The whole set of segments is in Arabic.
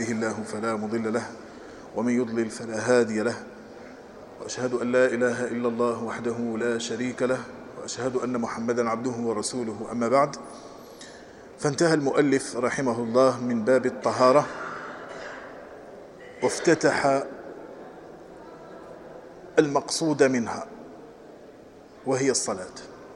يهده الله فلا مضل له ومن يضلل فلا هادي له، وأشهد أن لا إله إلا الله وحده لا شريك له، وأشهد أن محمدا عبده ورسوله. أما بعد، فانتهى المؤلف رحمه الله من باب الطهارة وافتتح المقصود منها وهي الصلاة،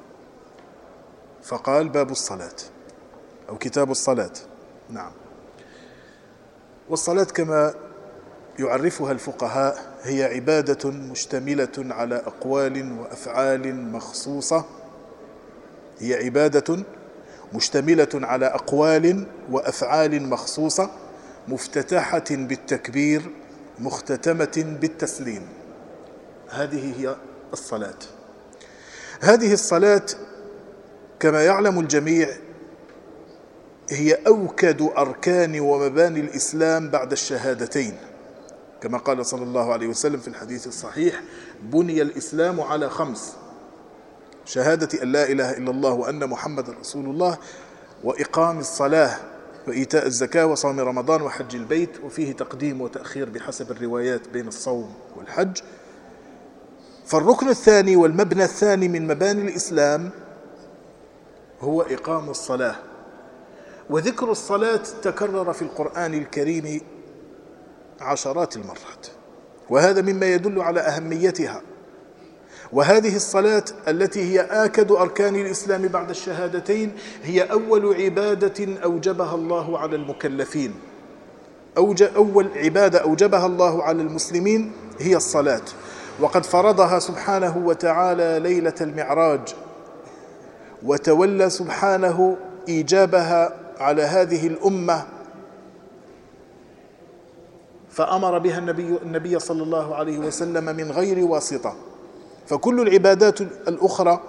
فقال باب الصلاة أو كتاب الصلاة. نعم. والصلاة كما يعرفها الفقهاء هي عبادة مشتملة على أقوال وأفعال مخصوصة، هي عبادة مشتملة على أقوال وأفعال مخصوصة، مفتتحة بالتكبير مختتمة بالتسليم. هذه هي الصلاة. هذه الصلاة كما يعلم الجميع هي أوكد أركان ومباني الإسلام بعد الشهادتين، كما قال صلى الله عليه وسلم في الحديث الصحيح: بني الإسلام على 5: شهادة أن لا إله إلا الله وأن محمد رسول الله، وإقام الصلاة، وإيتاء الزكاة، وصوم رمضان، وحج البيت، وفيه تقديم وتأخير بحسب الروايات بين الصوم والحج. فالركن الثاني والمبنى الثاني من مباني الإسلام هو إقام الصلاة. وذكر الصلاة تكرر في القرآن الكريم عشرات المرات، وهذا مما يدل على أهميتها. وهذه الصلاة التي هي آكد أركان الإسلام بعد الشهادتين هي أول عبادة أوجبها الله على المكلفين، أول عبادة أوجبها الله على المسلمين هي الصلاة، وقد فرضها سبحانه وتعالى ليلة المعراج، وتولى سبحانه إيجابها على هذه الأمة، فأمر بها النبي صلى الله عليه وسلم من غير واسطة. فكل العبادات الأخرى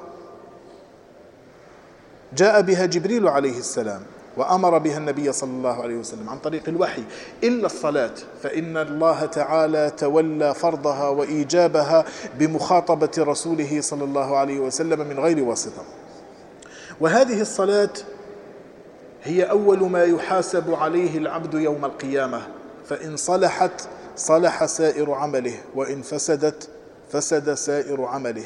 جاء بها جبريل عليه السلام وأمر بها النبي صلى الله عليه وسلم عن طريق الوحي، إلا الصلاة، فإن الله تعالى تولى فرضها وإيجابها بمخاطبة رسوله صلى الله عليه وسلم من غير واسطة. وهذه الصلاة هي أول ما يحاسب عليه العبد يوم القيامة، فإن صلحت صلح سائر عمله، وإن فسدت فسد سائر عمله.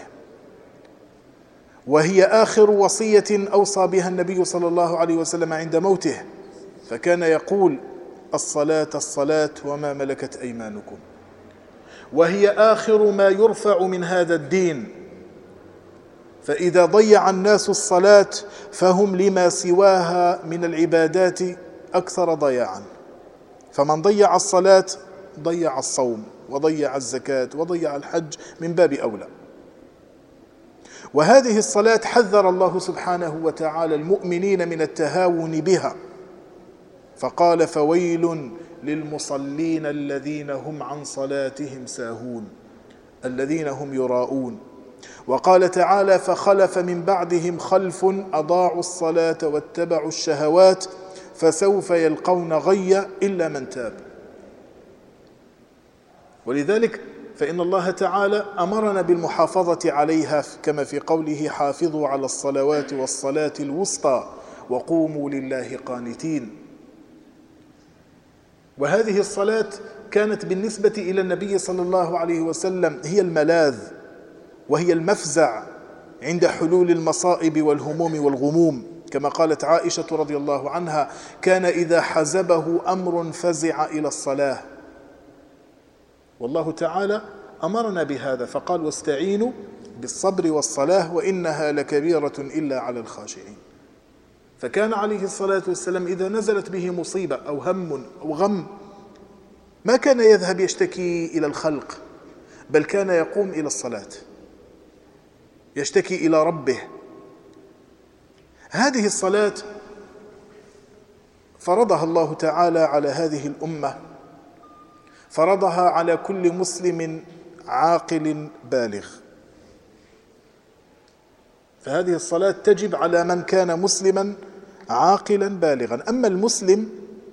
وهي آخر وصية أوصى بها النبي صلى الله عليه وسلم عند موته، فكان يقول: الصلاة الصلاة وما ملكت أيمانكم. وهي آخر ما يرفع من هذا الدين، فإذا ضيع الناس الصلاة فهم لما سواها من العبادات أكثر ضياعا. فمن ضيع الصلاة ضيع الصوم وضيع الزكاة وضيع الحج من باب أولى. وهذه الصلاة حذر الله سبحانه وتعالى المؤمنين من التهاون بها، فقال: فويل للمصلين الذين هم عن صلاتهم ساهون الذين هم يراءون. وقال تعالى: فخلف من بعدهم خلف أضاعوا الصلاة واتبعوا الشهوات فسوف يلقون غيا إلا من تاب. ولذلك فإن الله تعالى أمرنا بالمحافظة عليها، كما في قوله: حافظوا على الصلوات والصلاة الوسطى وقوموا لله قانتين. وهذه الصلاة كانت بالنسبة إلى النبي صلى الله عليه وسلم هي الملاذ وهي المفزع عند حلول المصائب والهموم والغموم، كما قالت عائشة رضي الله عنها: كان إذا حزبه أمر فزع إلى الصلاة. والله تعالى أمرنا بهذا فقال: واستعينوا بالصبر والصلاة وإنها لكبيرة إلا على الخاشعين. فكان عليه الصلاة والسلام إذا نزلت به مصيبة أو هم أو غم ما كان يذهب يشتكي إلى الخلق، بل كان يقوم إلى الصلاة يشتكي إلى ربه. هذه الصلاة فرضها الله تعالى على هذه الأمة، فرضها على كل مسلم عاقل بالغ. فهذه الصلاة تجب على من كان مسلما عاقلا بالغا. أما المسلم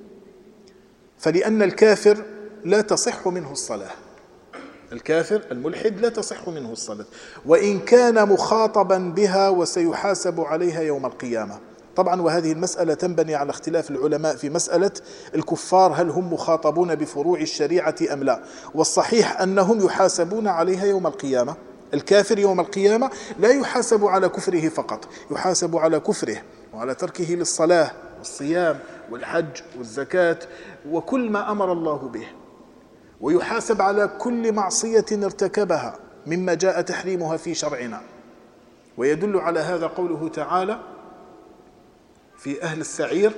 فلأن الكافر لا تصح منه الصلاة، الكافر الملحد لا تصح منه الصلاة، وإن كان مخاطبا بها وسيحاسب عليها يوم القيامة. طبعا وهذه المسألة تنبني على اختلاف العلماء في مسألة الكفار هل هم مخاطبون بفروع الشريعة أم لا. والصحيح أنهم يحاسبون عليها يوم القيامة. الكافر يوم القيامة لا يحاسب على كفره فقط، يحاسب على كفره وعلى تركه للصلاة والصيام والحج والزكاة وكل ما أمر الله به، ويحاسب على كل معصية ارتكبها مما جاء تحريمها في شرعنا. ويدل على هذا قوله تعالى في أهل السعير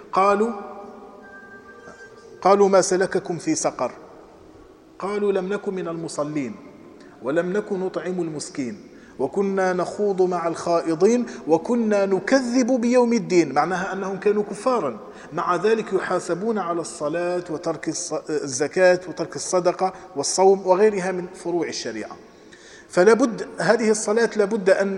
قالوا ما سلككم في سقر قالوا لم نكن من المصلين ولم نكن نطعم المسكين وكنا نخوض مع الخائضين وكنا نكذب بيوم الدين. معناها أنهم كانوا كفارا، مع ذلك يحاسبون على الصلاة وترك الزكاة وترك الصدقة والصوم وغيرها من فروع الشريعة. فلابد هذه الصلاة لابد أن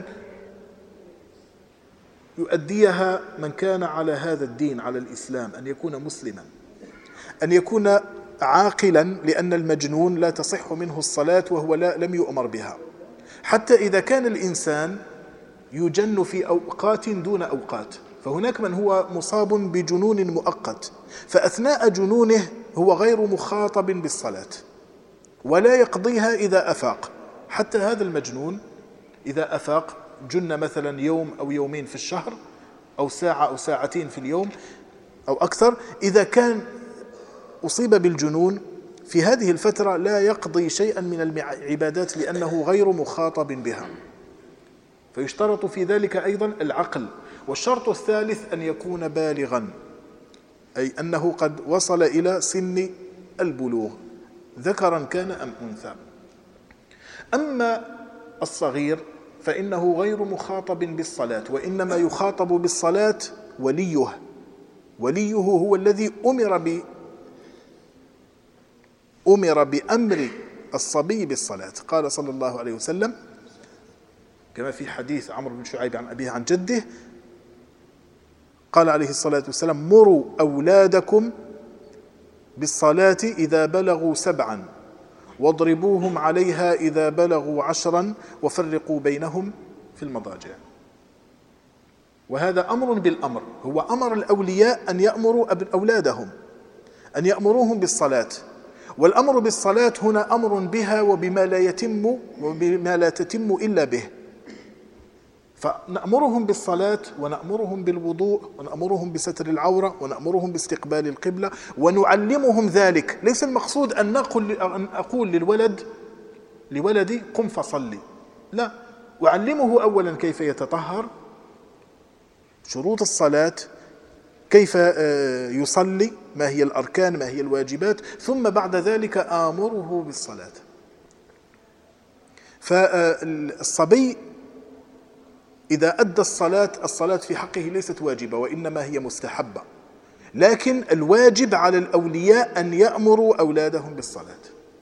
يؤديها من كان على هذا الدين، على الإسلام، أن يكون مسلما، أن يكون عاقلا، لأن المجنون لا تصح منه الصلاة وهو لم يؤمر بها. حتى إذا كان الإنسان يجن في أوقات دون أوقات، فهناك من هو مصاب بجنون مؤقت، فأثناء جنونه هو غير مخاطب بالصلاة ولا يقضيها إذا أفاق. حتى هذا المجنون إذا أفاق جن مثلا يوم أو يومين في الشهر أو ساعة أو ساعتين في اليوم أو أكثر، إذا كان أصيب بالجنون في هذه الفترة لا يقضي شيئا من العبادات لأنه غير مخاطب بها. فيشترط في ذلك أيضا العقل. والشرط الثالث أن يكون بالغا، أي أنه قد وصل إلى سن البلوغ ذكرا كان أم أنثى. أما الصغير فإنه غير مخاطب بالصلاة، وإنما يخاطب بالصلاة وليه هو الذي أمر بأمر الصبي بالصلاة. قال صلى الله عليه وسلم كما في حديث عمرو بن شعيب عن أبيه عن جده، قال عليه الصلاة والسلام مروا أولادكم بالصلاة إذا بلغوا 7 واضربوهم عليها إذا بلغوا 10 وفرقوا بينهم في المضاجع. وهذا أمر بالأمر، هو أمر الأولياء أن يأمروا أولادهم، أن يأمروهم بالصلاة. والأمر بالصلاة هنا أمر بها وبما لا تتم إلا به. فنأمرهم بالصلاة ونأمرهم بالوضوء ونأمرهم بستر العورة ونأمرهم باستقبال القبلة ونعلمهم ذلك. ليس المقصود أن أقول لولدي قم فصلي، لا، أعلمه أولا كيف يتطهر، شروط الصلاة، كيف يصلي، ما هي الأركان، ما هي الواجبات، ثم بعد ذلك آمره بالصلاة. فالصبي إذا أدى الصلاة في حقه ليست واجبة وإنما هي مستحبة، لكن الواجب على الأولياء أن يأمروا أولادهم بالصلاة.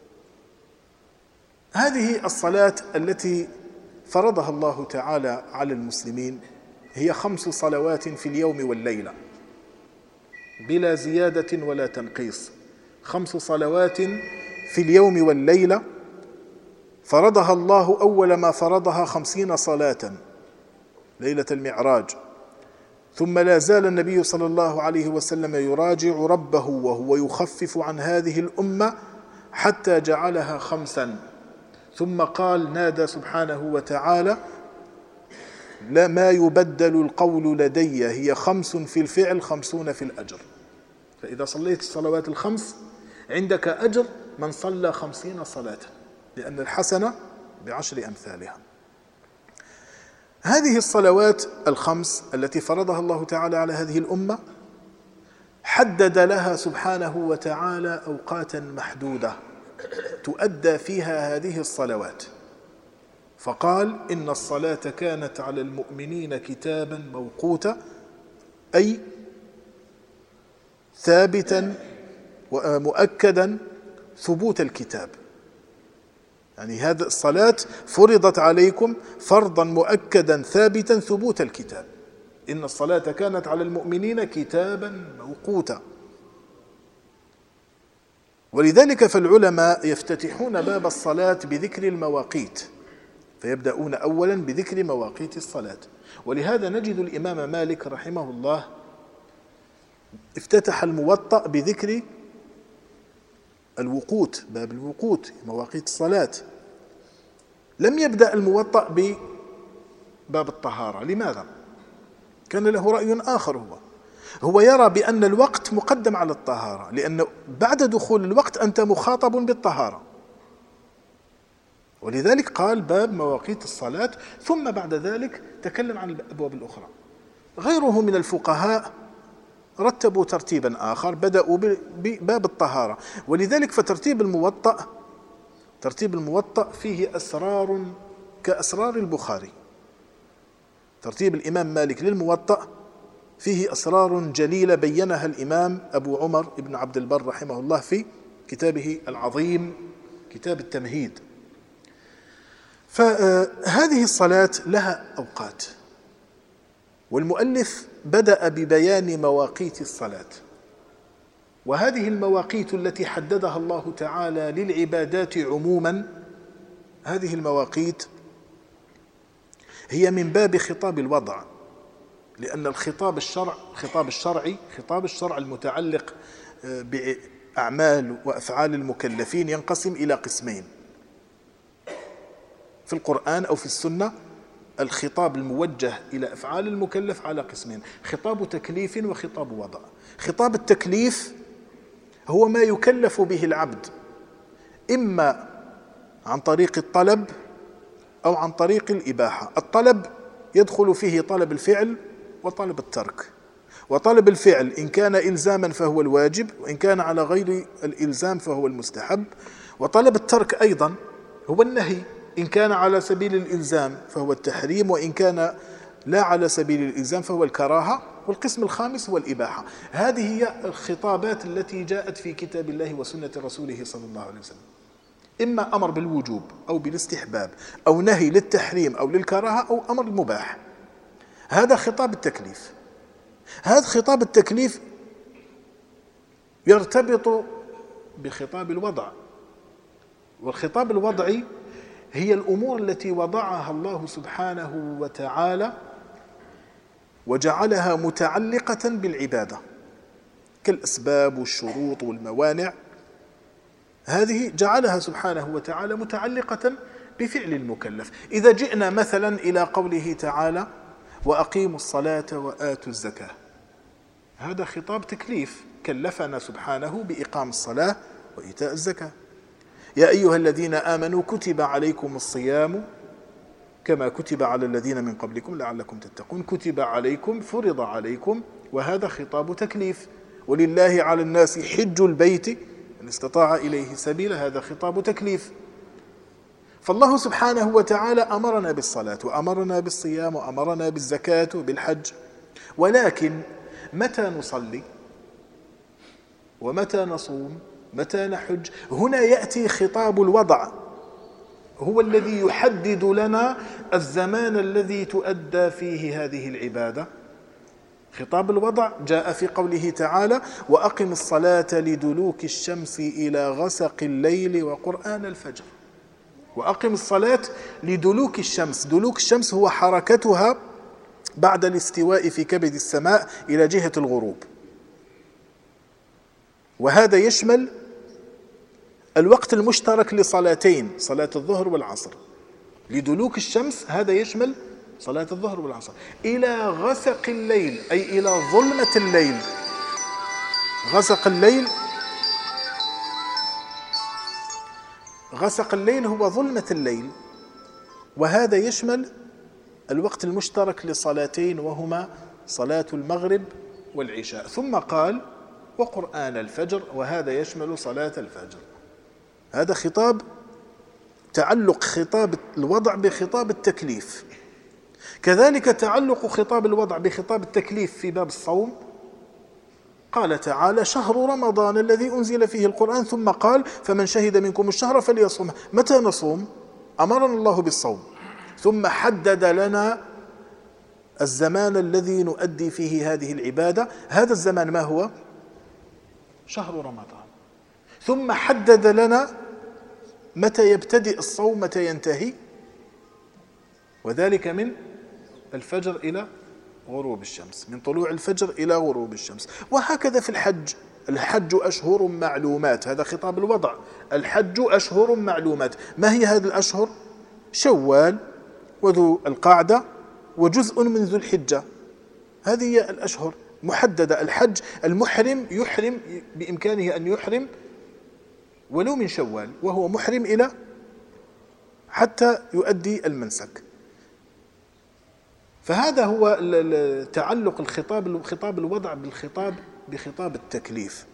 هذه الصلاة التي فرضها الله تعالى على المسلمين هي 5 صلوات في اليوم والليلة بلا زيادة ولا تنقيص. 5 صلوات في اليوم والليلة فرضها الله أول ما فرضها 50 صلاة ليلة المعراج، ثم لا زال النبي صلى الله عليه وسلم يراجع ربه وهو يخفف عن هذه الأمة حتى جعلها 5، ثم قال نادى سبحانه وتعالى لا ما يبدل القول لدي هي 5 في الفعل 50 في الأجر. فإذا صليت الصلوات ال5 عندك أجر من صلى 50 صلاة، لأن الحسنة ب10 أمثالها. هذه الصلوات ال5 التي فرضها الله تعالى على هذه الأمة حدد لها سبحانه وتعالى أوقاتا محدودة تؤدى فيها هذه الصلوات، فقال إن الصلاة كانت على المؤمنين كتابا موقوتا، أي ثابتا ومؤكدا ثبوت الكتاب. يعني هذه الصلاة فرضت عليكم فرضا مؤكدا ثابتا ثبوت الكتاب. إن الصلاة كانت على المؤمنين كتابا موقوتا. ولذلك فالعلماء يفتتحون باب الصلاة بذكر المواقيت، فيبدأون أولا بذكر مواقيت الصلاة. ولهذا نجد الإمام مالك رحمه الله افتتح الموطأ بذكر الوقوت، باب الوقوت، مواقيت الصلاة. لم يبدأ الموطأ بباب الطهارة. لماذا؟ كان له رأي آخر. هو يرى بأن الوقت مقدم على الطهارة، لأن بعد دخول الوقت أنت مخاطب بالطهارة، ولذلك قال باب مواقيت الصلاة، ثم بعد ذلك تكلم عن الأبواب الأخرى. غيره من الفقهاء رتبوا ترتيبا آخر، بدأوا بباب الطهارة. ولذلك فترتيب الموطأ فيه أسرار كأسرار البخاري. ترتيب الإمام مالك للموطأ فيه أسرار جليلة بينها الإمام أبو عمر بن عبد البر رحمه الله في كتابه العظيم كتاب التمهيد. فهذه الصلاة لها أوقات، والمؤلف بدأ ببيان مواقيت الصلاة، وهذه المواقيت التي حددها الله تعالى للعبادات عموما، هذه المواقيت هي من باب خطاب الوضع، لأن الخطاب الشرع المتعلق بأعمال وأفعال المكلفين ينقسم إلى قسمين في القرآن أو في السنة. الخطاب الموجه إلى أفعال المكلف على قسمين: خطاب تكليف وخطاب وضع. خطاب التكليف هو ما يكلف به العبد، إما عن طريق الطلب أو عن طريق الإباحة. الطلب يدخل فيه طلب الفعل وطلب الترك، وطلب الفعل إن كان إلزاما فهو الواجب، وإن كان على غير الإلزام فهو المستحب. وطلب الترك أيضا هو النهي، إن كان على سبيل الإلزام فهو التحريم، وإن كان لا على سبيل الإلزام فهو الكراهة. والقسم الخامس هو الإباحة. هذه هي الخطابات التي جاءت في كتاب الله وسنة رسوله صلى الله عليه وسلم، إما أمر بالوجوب أو بالاستحباب، أو نهي للتحريم أو للكراهة، أو أمر المباح. هذا خطاب التكليف. هذا خطاب التكليف يرتبط بخطاب الوضع، والخطاب الوضعي هي الأمور التي وضعها الله سبحانه وتعالى وجعلها متعلقة بالعبادة، كالأسباب والشروط والموانع. هذه جعلها سبحانه وتعالى متعلقة بفعل المكلف. إذا جئنا مثلا إلى قوله تعالى: وأقيموا الصلاة وآتوا الزكاة، هذا خطاب تكليف، كلفنا سبحانه بإقام الصلاة وإيتاء الزكاة. يا أيها الذين آمنوا كتب عليكم الصيام كما كتب على الذين من قبلكم لعلكم تتقون. كتب عليكم، فرض عليكم، وهذا خطاب تكليف. ولله على الناس حج البيت إن استطاع إليه سبيلا، هذا خطاب تكليف. فالله سبحانه وتعالى أمرنا بالصلاة وأمرنا بالصيام وأمرنا بالزكاة وبالحج، ولكن متى نصلي ومتى نصوم متى نحج؟ هنا يأتي خطاب الوضع، هو الذي يحدد لنا الزمان الذي تؤدى فيه هذه العبادة. خطاب الوضع جاء في قوله تعالى: وأقم الصلاة لدلوك الشمس إلى غسق الليل وقرآن الفجر. وأقم الصلاة لدلوك الشمس. دلوك الشمس هو حركتها بعد الاستواء في كبد السماء إلى جهة الغروب، وهذا يشمل الوقت المشترك لصلاتين، صلاة الظهر والعصر. لدلوك الشمس هذا يشمل صلاة الظهر والعصر. إلى غسق الليل أي إلى ظلمة الليل. غسق الليل هو ظلمة الليل، وهذا يشمل الوقت المشترك لصلاتين، وهما صلاة المغرب والعشاء. ثم قال: وقرآن الفجر، وهذا يشمل صلاة الفجر. هذا خطاب تعلق خطاب الوضع بخطاب التكليف. كذلك تعلق خطاب الوضع بخطاب التكليف في باب الصوم. قال تعالى: شهر رمضان الذي أنزل فيه القرآن، ثم قال: فمن شهد منكم الشهر فليصومه. متى نصوم؟ أمرنا الله بالصوم، ثم حدد لنا الزمان الذي نؤدي فيه هذه العبادة. هذا الزمان ما هو؟ شهر رمضان. ثم حدد لنا متى يبتدئ الصوم متى ينتهي، وذلك من الفجر إلى غروب الشمس، من طلوع الفجر إلى غروب الشمس. وهكذا في الحج، الحج أشهر معلومات، هذا خطاب الوضع، الحج أشهر معلومات. ما هي هذه الأشهر؟ شوال وذو القعدة وجزء من ذو الحجة، هذه هي الأشهر محددة. الحج المحرم يحرم بإمكانه أن يحرم ولو من شوال وهو محرم إلى حتى يؤدي المنسك. فهذا هو تعلق خطاب الوضع بخطاب التكليف.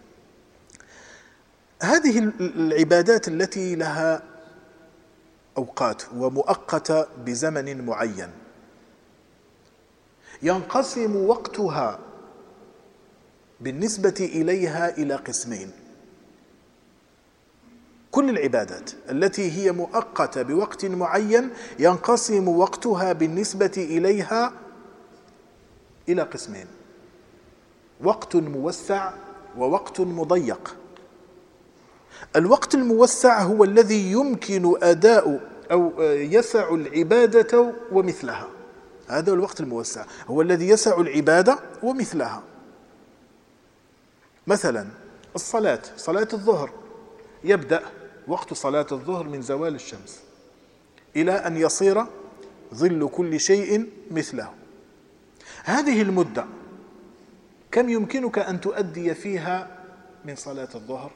هذه العبادات التي لها أوقات ومؤقتة بزمن معين ينقسم وقتها بالنسبة إليها إلى قسمين. كل العبادات التي هي مؤقتة بوقت معين ينقسم وقتها بالنسبة إليها إلى قسمين: وقت موسع ووقت مضيق. الوقت الموسع هو الذي يمكن أداء أو يسع العبادة ومثلها، هذا الوقت الموسع هو الذي يسع العبادة ومثلها. مثلا الصلاة، صلاة الظهر، يبدأ وقت صلاة الظهر من زوال الشمس إلى أن يصير ظل كل شيء مثله. هذه المدة كم يمكنك أن تؤدي فيها من صلاة الظهر؟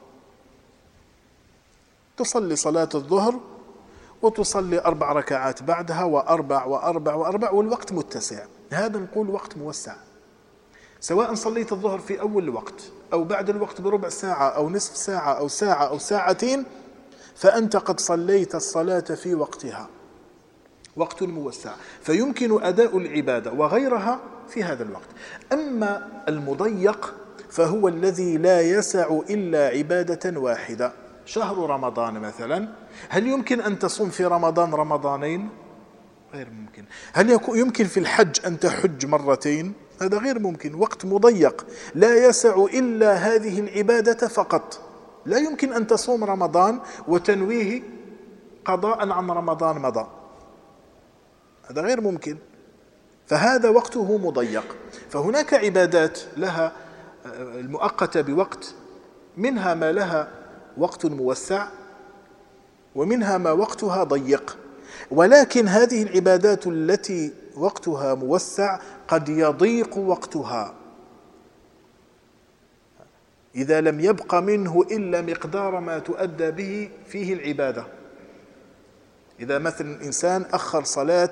تصلي صلاة الظهر وتصلي 4 ركعات بعدها وأربع والوقت متسع، هذا نقول وقت موسع. سواء صليت الظهر في أول الوقت أو بعد الوقت بربع ساعة أو نصف ساعة أو ساعة أو ساعتين، فأنت قد صليت الصلاة في وقتها، وقت موسع، فيمكن أداء العبادة وغيرها في هذا الوقت. أما المضيق فهو الذي لا يسع إلا عبادة واحدة. شهر رمضان مثلا، هل يمكن أن تصوم في رمضان رمضانين؟ غير ممكن. هل يمكن في الحج أن تحج مرتين؟ هذا غير ممكن. وقت مضيق لا يسع إلا هذه العبادة فقط. لا يمكن أن تصوم رمضان وتنويه قضاء عن رمضان مضى، هذا غير ممكن، فهذا وقته مضيق. فهناك عبادات لها المؤقتة بوقت، منها ما لها وقت موسع ومنها ما وقتها ضيق. ولكن هذه العبادات التي وقتها موسع قد يضيق وقتها إذا لم يبق منه إلا مقدار ما تؤدى به فيه العبادة. إذا مثلا إنسان أخر صلاة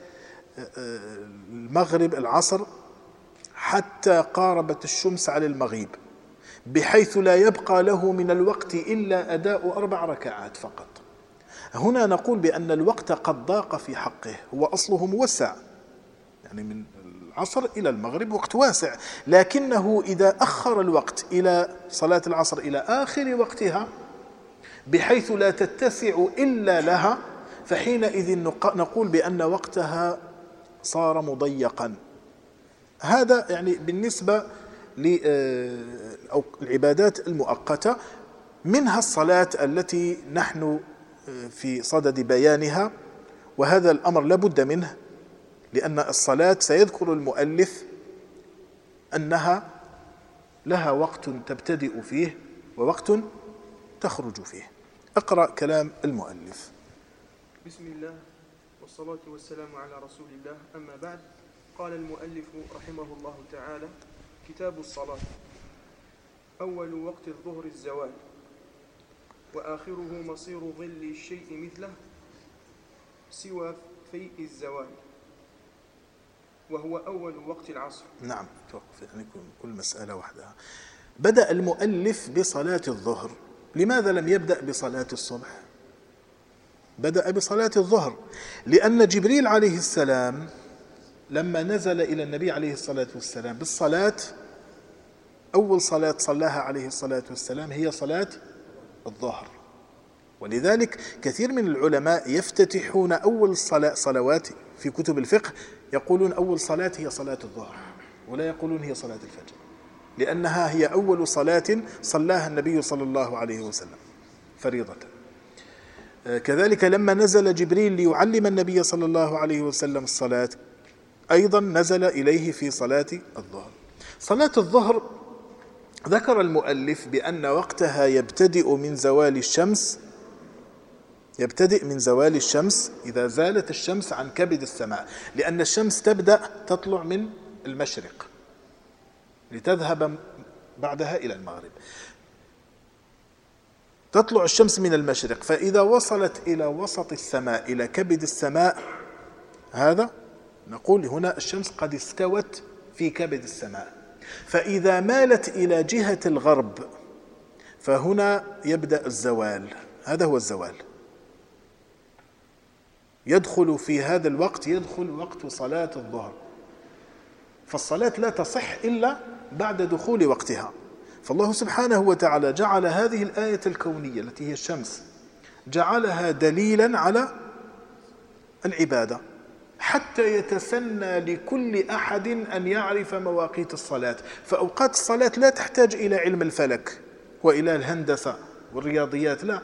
المغرب العصر حتى قاربت الشمس على المغيب، بحيث لا يبقى له من الوقت إلا أداء 4 ركعات فقط، هنا نقول بأن الوقت قد ضاق في حقه. هو أصله موسع، يعني من العصر إلى المغرب وقت واسع، لكنه إذا أخر الوقت إلى صلاة العصر إلى آخر وقتها بحيث لا تتسع إلا لها، فحينئذ نقول بأن وقتها صار مضيقا. هذا يعني بالنسبة للعبادات المؤقتة. منها الصلاة التي نحن في صدد بيانها، وهذا الأمر لابد منه، لأن الصلاة سيذكر المؤلف أنها لها وقت تبتدئ فيه ووقت تخرج فيه. أقرأ كلام المؤلف. بسم الله والصلاة والسلام على رسول الله، أما بعد. قال المؤلف رحمه الله تعالى: كتاب الصلاة. أول وقت الظهر الزوال، وآخره مصير ظل الشيء مثله سوى فيء الزوال، وهو أول وقت العصر. نعم، توقف يعني كل مسألة وحدها. بدأ المؤلف بصلاة الظهر، لماذا لم يبدأ بصلاة الصبح؟ بدأ بصلاة الظهر لأن جبريل عليه السلام لما نزل إلى النبي عليه الصلاة والسلام بالصلاة، أول صلاة صلاها عليه الصلاة والسلام هي صلاة الظهر. ولذلك كثير من العلماء يفتتحون أول صلوات في كتب الفقه يقولون أول صلاة هي صلاة الظهر، ولا يقولون هي صلاة الفجر، لأنها هي أول صلاة صلاها النبي صلى الله عليه وسلم فريضة. كذلك لما نزل جبريل ليعلم النبي صلى الله عليه وسلم الصلاة أيضا نزل إليه في صلاة الظهر. صلاة الظهر ذكر المؤلف بأن وقتها يبتدئ من زوال الشمس إذا زالت الشمس عن كبد السماء، لأن الشمس تبدأ تطلع من المشرق لتذهب بعدها إلى المغرب. تطلع الشمس من المشرق، فإذا وصلت إلى وسط السماء إلى كبد السماء، هذا نقول هنا الشمس قد استوت في كبد السماء. فإذا مالت إلى جهة الغرب فهنا يبدأ الزوال، هذا هو الزوال. يدخل في هذا الوقت وقت صلاة الظهر، فالصلاة لا تصح إلا بعد دخول وقتها. فالله سبحانه وتعالى جعل هذه الآية الكونية التي هي الشمس جعلها دليلا على العبادة، حتى يتسنى لكل أحد أن يعرف مواقيت الصلاة. فأوقات الصلاة لا تحتاج إلى علم الفلك وإلى الهندسة والرياضيات، لا،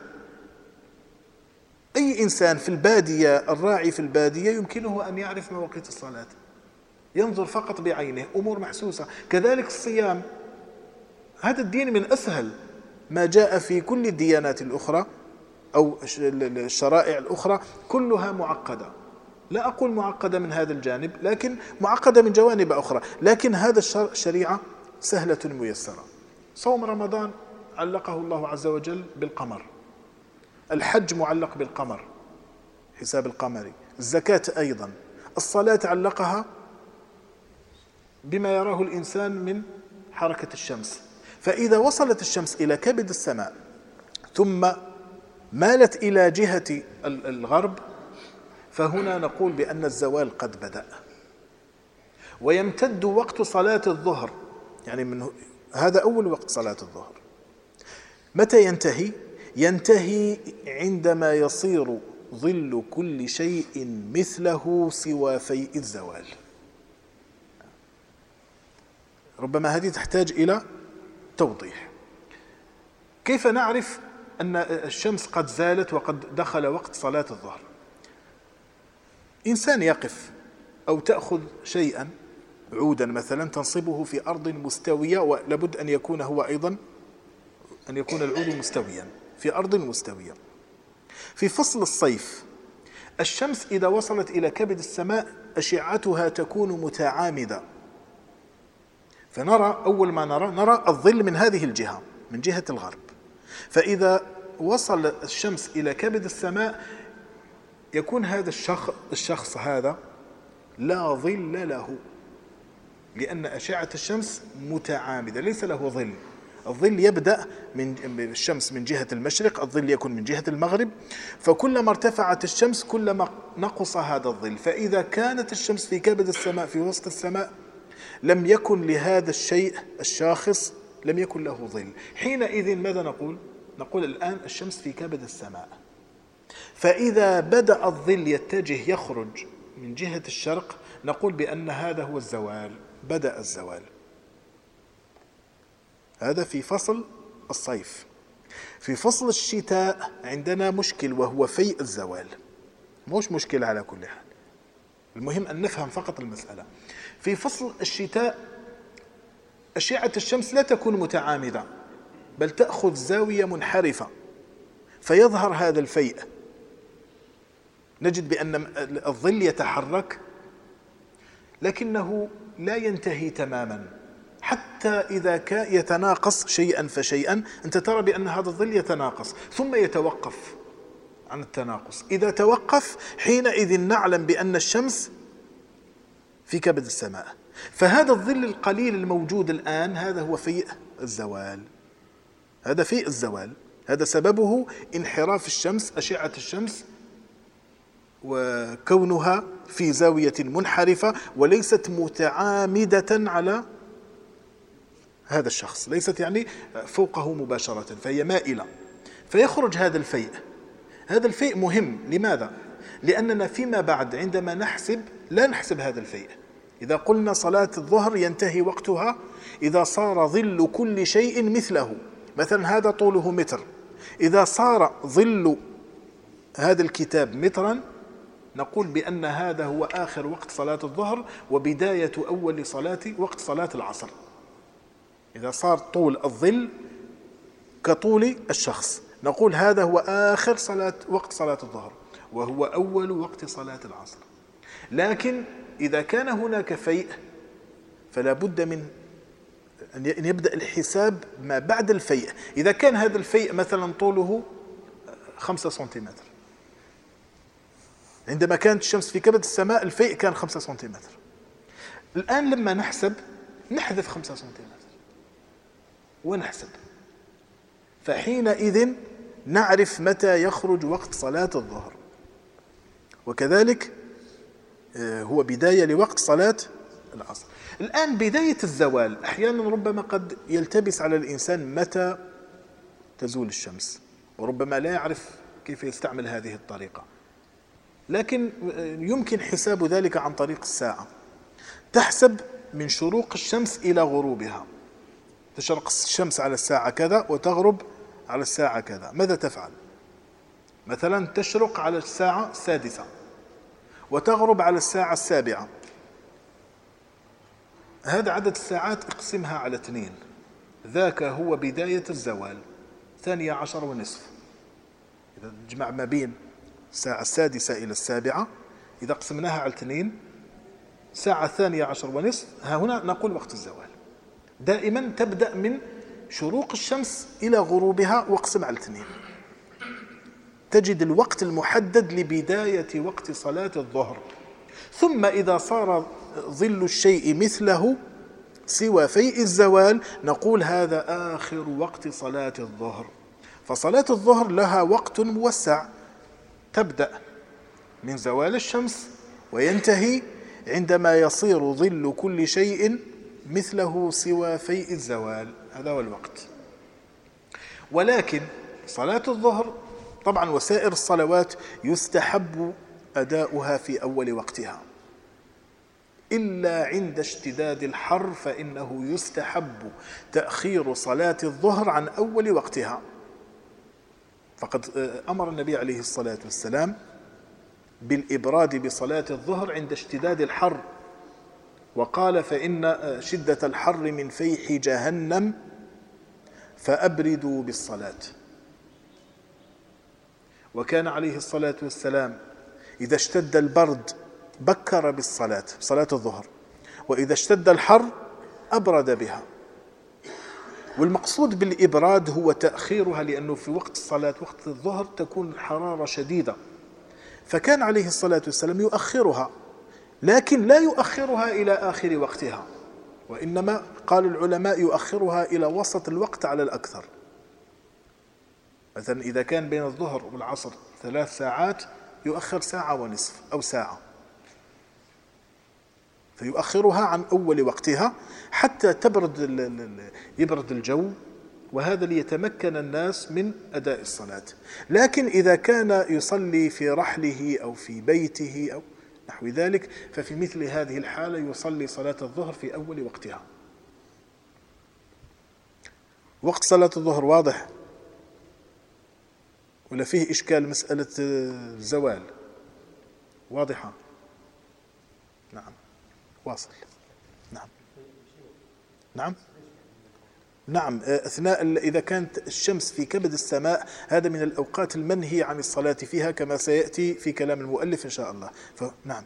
أي إنسان في البادية، الراعي في البادية، يمكنه أن يعرف مواقيت الصلاة، ينظر فقط بعينه، أمور محسوسة. كذلك الصيام، هذا الدين من أسهل ما جاء في كل الديانات الأخرى أو الشرائع الأخرى، كلها معقدة. لا أقول معقدة من هذا الجانب، لكن معقدة من جوانب أخرى، لكن هذا الشريعة سهلة ميسرة. صوم رمضان علقه الله عز وجل بالقمر، الحج معلق بالقمر، حساب القمري، الزكاة أيضا، الصلاة علقها بما يراه الإنسان من حركة الشمس. فإذا وصلت الشمس إلى كبد السماء ثم مالت إلى جهة الغرب، فهنا نقول بأن الزوال قد بدأ، ويمتد وقت صلاة الظهر، يعني هذا أول وقت صلاة الظهر. متى ينتهي؟ ينتهي عندما يصير ظل كل شيء مثله سوى فيء الزوال. ربما هذه تحتاج إلى توضيح. كيف نعرف أن الشمس قد زالت وقد دخل وقت صلاة الظهر؟ إنسان يقف أو تأخذ شيئا، عودا مثلا، تنصبه في أرض مستوية، ولابد أن يكون هو أيضا أن يكون العود مستويا في أرض مستوية. في فصل الصيف الشمس إذا وصلت إلى كبد السماء أشعتها تكون متعامدة، فنرى أول ما نرى الظل من هذه الجهة، من جهة الغرب. فإذا وصل الشمس إلى كبد السماء يكون هذا الشخص هذا لا ظل له، لأن أشعة الشمس متعامدة، ليس له ظل. الظل يبدأ من الشمس من جهة المشرق، الظل يكون من جهة المغرب، فكلما ارتفعت الشمس كلما نقص هذا الظل. فإذا كانت الشمس في كبد السماء في وسط السماء لم يكن لهذا الشيء الشاخص لم يكن له ظل. حينئذ ماذا نقول؟ نقول الآن الشمس في كبد السماء، فإذا بدأ الظل يتجه يخرج من جهة الشرق نقول بأن هذا هو الزوال، بدأ الزوال. هذا في فصل الصيف. في فصل الشتاء عندنا مشكل وهو فيء الزوال، مش مشكلة على كل حال، المهم أن نفهم فقط المسألة. في فصل الشتاء أشعة الشمس لا تكون متعامدة، بل تأخذ زاوية منحرفة، فيظهر هذا الفيء. نجد بأن الظل يتحرك لكنه لا ينتهي تماما، حتى إذا يتناقص شيئا فشيئا، أنت ترى بأن هذا الظل يتناقص ثم يتوقف عن التناقص. إذا توقف حينئذ نعلم بأن الشمس في كبد السماء. فهذا الظل القليل الموجود الآن هذا هو فيء الزوال، هذا فيء الزوال، هذا سببه انحراف الشمس، أشعة الشمس، وكونها في زاوية منحرفة وليست متعامدة على هذا الشخص، ليست يعني فوقه مباشرة، فهي مائلة، فيخرج هذا الفيء. هذا الفيء مهم. لماذا؟ لأننا فيما بعد عندما نحسب لا نحسب هذا الفيء. إذا قلنا صلاة الظهر ينتهي وقتها إذا صار ظل كل شيء مثله، مثلا هذا طوله متر، إذا صار ظل هذا الكتاب مترا نقول بأن هذا هو آخر وقت صلاة الظهر وبداية أول وقت صلاة العصر. إذا صار طول الظل كطول الشخص نقول هذا هو آخر وقت صلاة الظهر وهو أول وقت صلاة العصر. لكن إذا كان هناك فيء فلا بد من أن يبدأ الحساب ما بعد الفيء. إذا كان هذا الفيء مثلا طوله 5 سنتيمتر، عندما كانت الشمس في كبد السماء الفيء كان 5 سنتيمتر. الآن لما نحذف 5 سنتيمتر ونحسب، فحينئذ نعرف متى يخرج وقت صلاة الظهر. وكذلك هو بداية لوقت صلاة العصر. الآن بداية الزوال أحيانا ربما قد يلتبس على الإنسان متى تزول الشمس، وربما لا يعرف كيف يستعمل هذه الطريقة، لكن يمكن حساب ذلك عن طريق الساعة. تحسب من شروق الشمس إلى غروبها، تشرق الشمس على الساعة كذا وتغرب على الساعة كذا. ماذا تفعل؟ مثلا تشرق على الساعة 6 وتغرب على الساعة 7، هذا عدد الساعات اقسمها على 2، ذاك هو بداية الزوال 12:30. إذا نجمع ما بين الساعة 6 إلى 7 إذا قسمناها على 2 ساعة 12:30، ها هنا نقول وقت الزوال. دائما تبدأ من شروق الشمس إلى غروبها واقسم على 2، تجد الوقت المحدد لبداية وقت صلاة الظهر. ثم إذا صار ظل الشيء مثله سوى فيء الزوال نقول هذا آخر وقت صلاة الظهر. فصلاة الظهر لها وقت موسع، تبدأ من زوال الشمس وينتهي عندما يصير ظل كل شيء مثله سوى فيء الزوال، هذا هو الوقت. ولكن صلاة الظهر طبعا وسائر الصلوات يستحب أداؤها في أول وقتها، إلا عند اشتداد الحر فإنه يستحب تأخير صلاة الظهر عن أول وقتها. فقد أمر النبي عليه الصلاة والسلام بالإبراد بصلاة الظهر عند اشتداد الحر، وقال فإن شدة الحر من فيح جهنم فأبردوا بالصلاة. وكان عليه الصلاة والسلام إذا اشتد البرد بكر بالصلاة، صلاة الظهر، وإذا اشتد الحر أبرد بها. والمقصود بالإبراد هو تأخيرها، لأنه في وقت الصلاة وقت الظهر تكون الحرارة شديدة، فكان عليه الصلاة والسلام يؤخرها، لكن لا يؤخرها إلى آخر وقتها، وإنما قال العلماء يؤخرها إلى وسط الوقت على الأكثر. مثلا إذا كان بين الظهر والعصر 3 ساعات يؤخر 1.5 ساعة أو ساعة، فيؤخرها عن أول وقتها حتى يبرد الجو، وهذا ليتمكن الناس من أداء الصلاة. لكن إذا كان يصلي في رحله أو في بيته أو نحو ذلك ففي مثل هذه الحالة يصلي صلاة الظهر في أول وقتها. وقت صلاة الظهر واضح ولا فيه إشكال؟ مسألة الزوال واضحة؟ نعم واصل. نعم أثناء إذا كانت الشمس في كبد السماء هذا من الأوقات المنهي عن الصلاة فيها كما سيأتي في كلام المؤلف إن شاء الله. نعم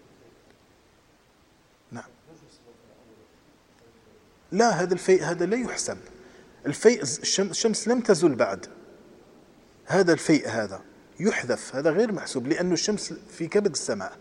لا، هذا الفيء هذا لا يحسب. الفيء الشمس لم تزل بعد، هذا الفيء هذا يحذف، هذا غير محسوب لأنه الشمس في كبد السماء.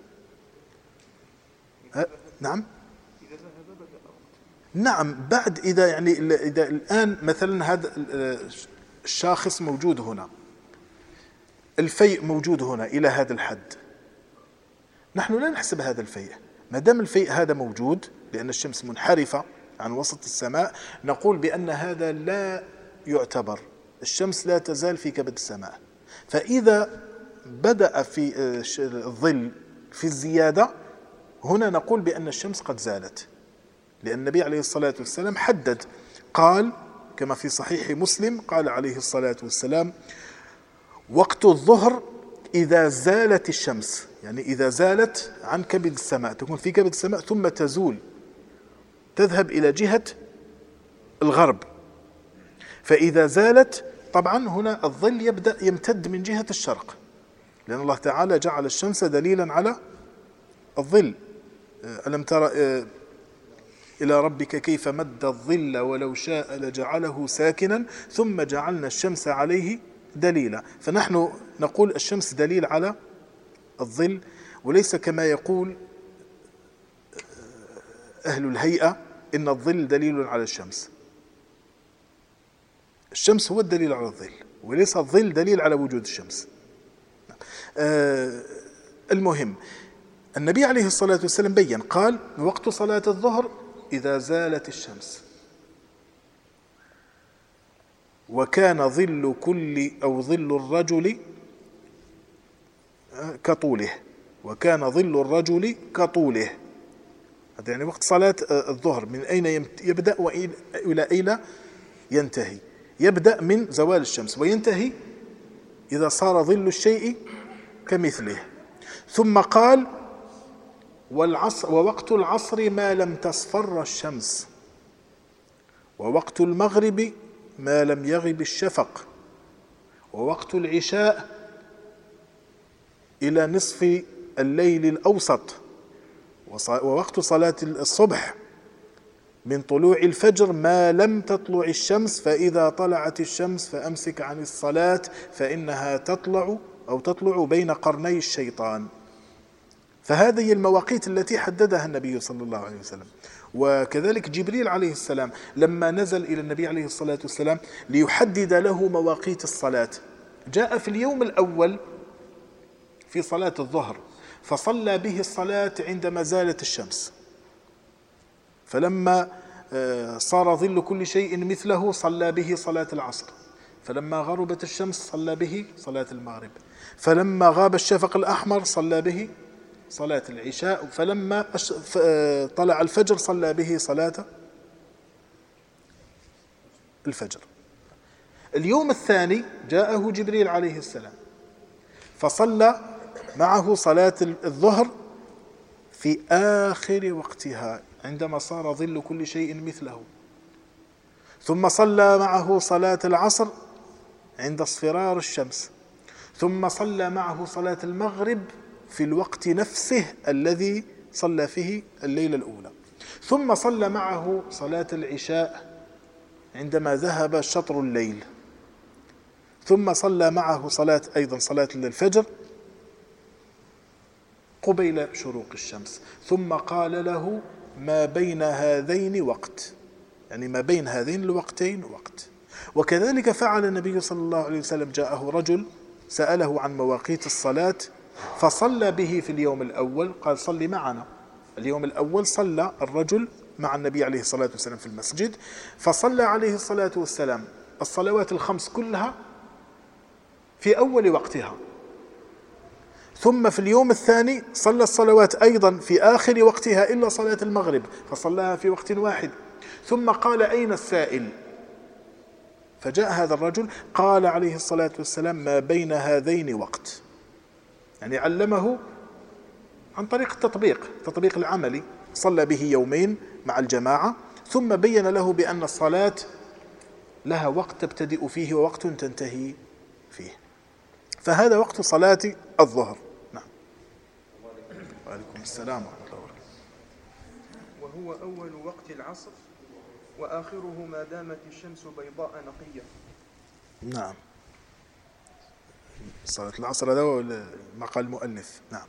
نعم بعد إذا إذا الآن مثلا هذا الشاخص موجود هنا، الفيء موجود هنا إلى هذا الحد، نحن لا نحسب هذا الفيء ما دام الفيء هذا موجود، لأن الشمس منحرفة عن وسط السماء، نقول بأن هذا لا يعتبر، الشمس لا تزال في كبد السماء. فإذا بدأ في الظل في الزيادة هنا نقول بأن الشمس قد زالت، لأن النبي عليه الصلاة والسلام حدد، قال كما في صحيح مسلم قال عليه الصلاة والسلام: وقت الظهر إذا زالت الشمس، يعني إذا زالت عن كبد السماء، تكون في كبد السماء ثم تزول تذهب إلى جهة الغرب. فإذا زالت طبعا هنا الظل يبدأ يمتد من جهة الشرق، لأن الله تعالى جعل الشمس دليلا على الظل. ألم تر إلى ربك كيف مد الظل ولو شاء لجعله ساكنا ثم جعلنا الشمس عليه دليلا. فنحن نقول الشمس دليل على الظل، وليس كما يقول أهل الهيئة إن الظل دليل على الشمس. الشمس هو الدليل على الظل، وليس الظل دليل على وجود الشمس. المهم النبي عليه الصلاة والسلام بيّن، قال وقت صلاة الظهر إذا زالت الشمس، وكان ظل كل أو ظل الرجل كطوله، وكان ظل الرجل كطوله. هذا يعني وقت صلاة الظهر من أين يبدأ وإلى أين ينتهي؟ يبدأ من زوال الشمس وينتهي إذا صار ظل الشيء كمثله. ثم قال ووقت العصر ما لم تصفر الشمس، ووقت المغرب ما لم يغب الشفق، ووقت العشاء إلى نصف الليل الأوسط، ووقت صلاة الصبح من طلوع الفجر ما لم تطلع الشمس، فإذا طلعت الشمس فأمسك عن الصلاة فإنها تطلع بين قرني الشيطان. فهذه المواقيت التي حددها النبي صلى الله عليه وسلم. وكذلك جبريل عليه السلام لما نزل إلى النبي عليه الصلاة والسلام ليحدد له مواقيت الصلاة، جاء في اليوم الأول في صلاة الظهر فصلى به الصلاة عندما زالت الشمس، فلما صار ظل كل شيء مثله صلى به صلاة العصر، فلما غربت الشمس صلى به صلاة المغرب، فلما غاب الشفق الأحمر صلى به صلاة العشاء، فلما طلع الفجر صلى به صلاة الفجر. اليوم الثاني جاءه جبريل عليه السلام فصلى معه صلاة الظهر في آخر وقتها عندما صار ظل كل شيء مثله، ثم صلى معه صلاة العصر عند اصفرار الشمس، ثم صلى معه صلاة المغرب في الوقت نفسه الذي صلى فيه الليلة الأولى، ثم صلى معه صلاة العشاء عندما ذهب شطر الليل، ثم صلى معه أيضا صلاة الفجر قبيل شروق الشمس، ثم قال له ما بين هذين وقت، يعني ما بين هذين الوقتين وقت. وكذلك فعل النبي صلى الله عليه وسلم، جاءه رجل سأله عن مواقيت الصلاة فصلى به في اليوم الأول، قال صلي معنا. اليوم الأول صلى الرجل مع النبي عليه الصلاة والسلام في المسجد، فصلى عليه الصلاة والسلام الصلوات الخمس كلها في أول وقتها، ثم في اليوم الثاني صلى الصلوات أيضا في آخر وقتها إلا صلاة المغرب فصلاها في وقت واحد، ثم قال أين السائل؟ فجاء هذا الرجل قال عليه الصلاة والسلام ما بين هذين وقت، يعني علمه عن طريق التطبيق العملي، صلى به يومين مع الجماعة، ثم بين له بأن الصلاة لها وقت تبتدئ فيه ووقت تنتهي فيه. فهذا وقت صلاة الظهر. نعم. وعليكم السلام ورحمة الله وبركاته. وهو أول وقت العصر وآخره ما دامت الشمس بيضاء نقية. نعم. صلاة العصر هذا ما قال المؤلف. نعم.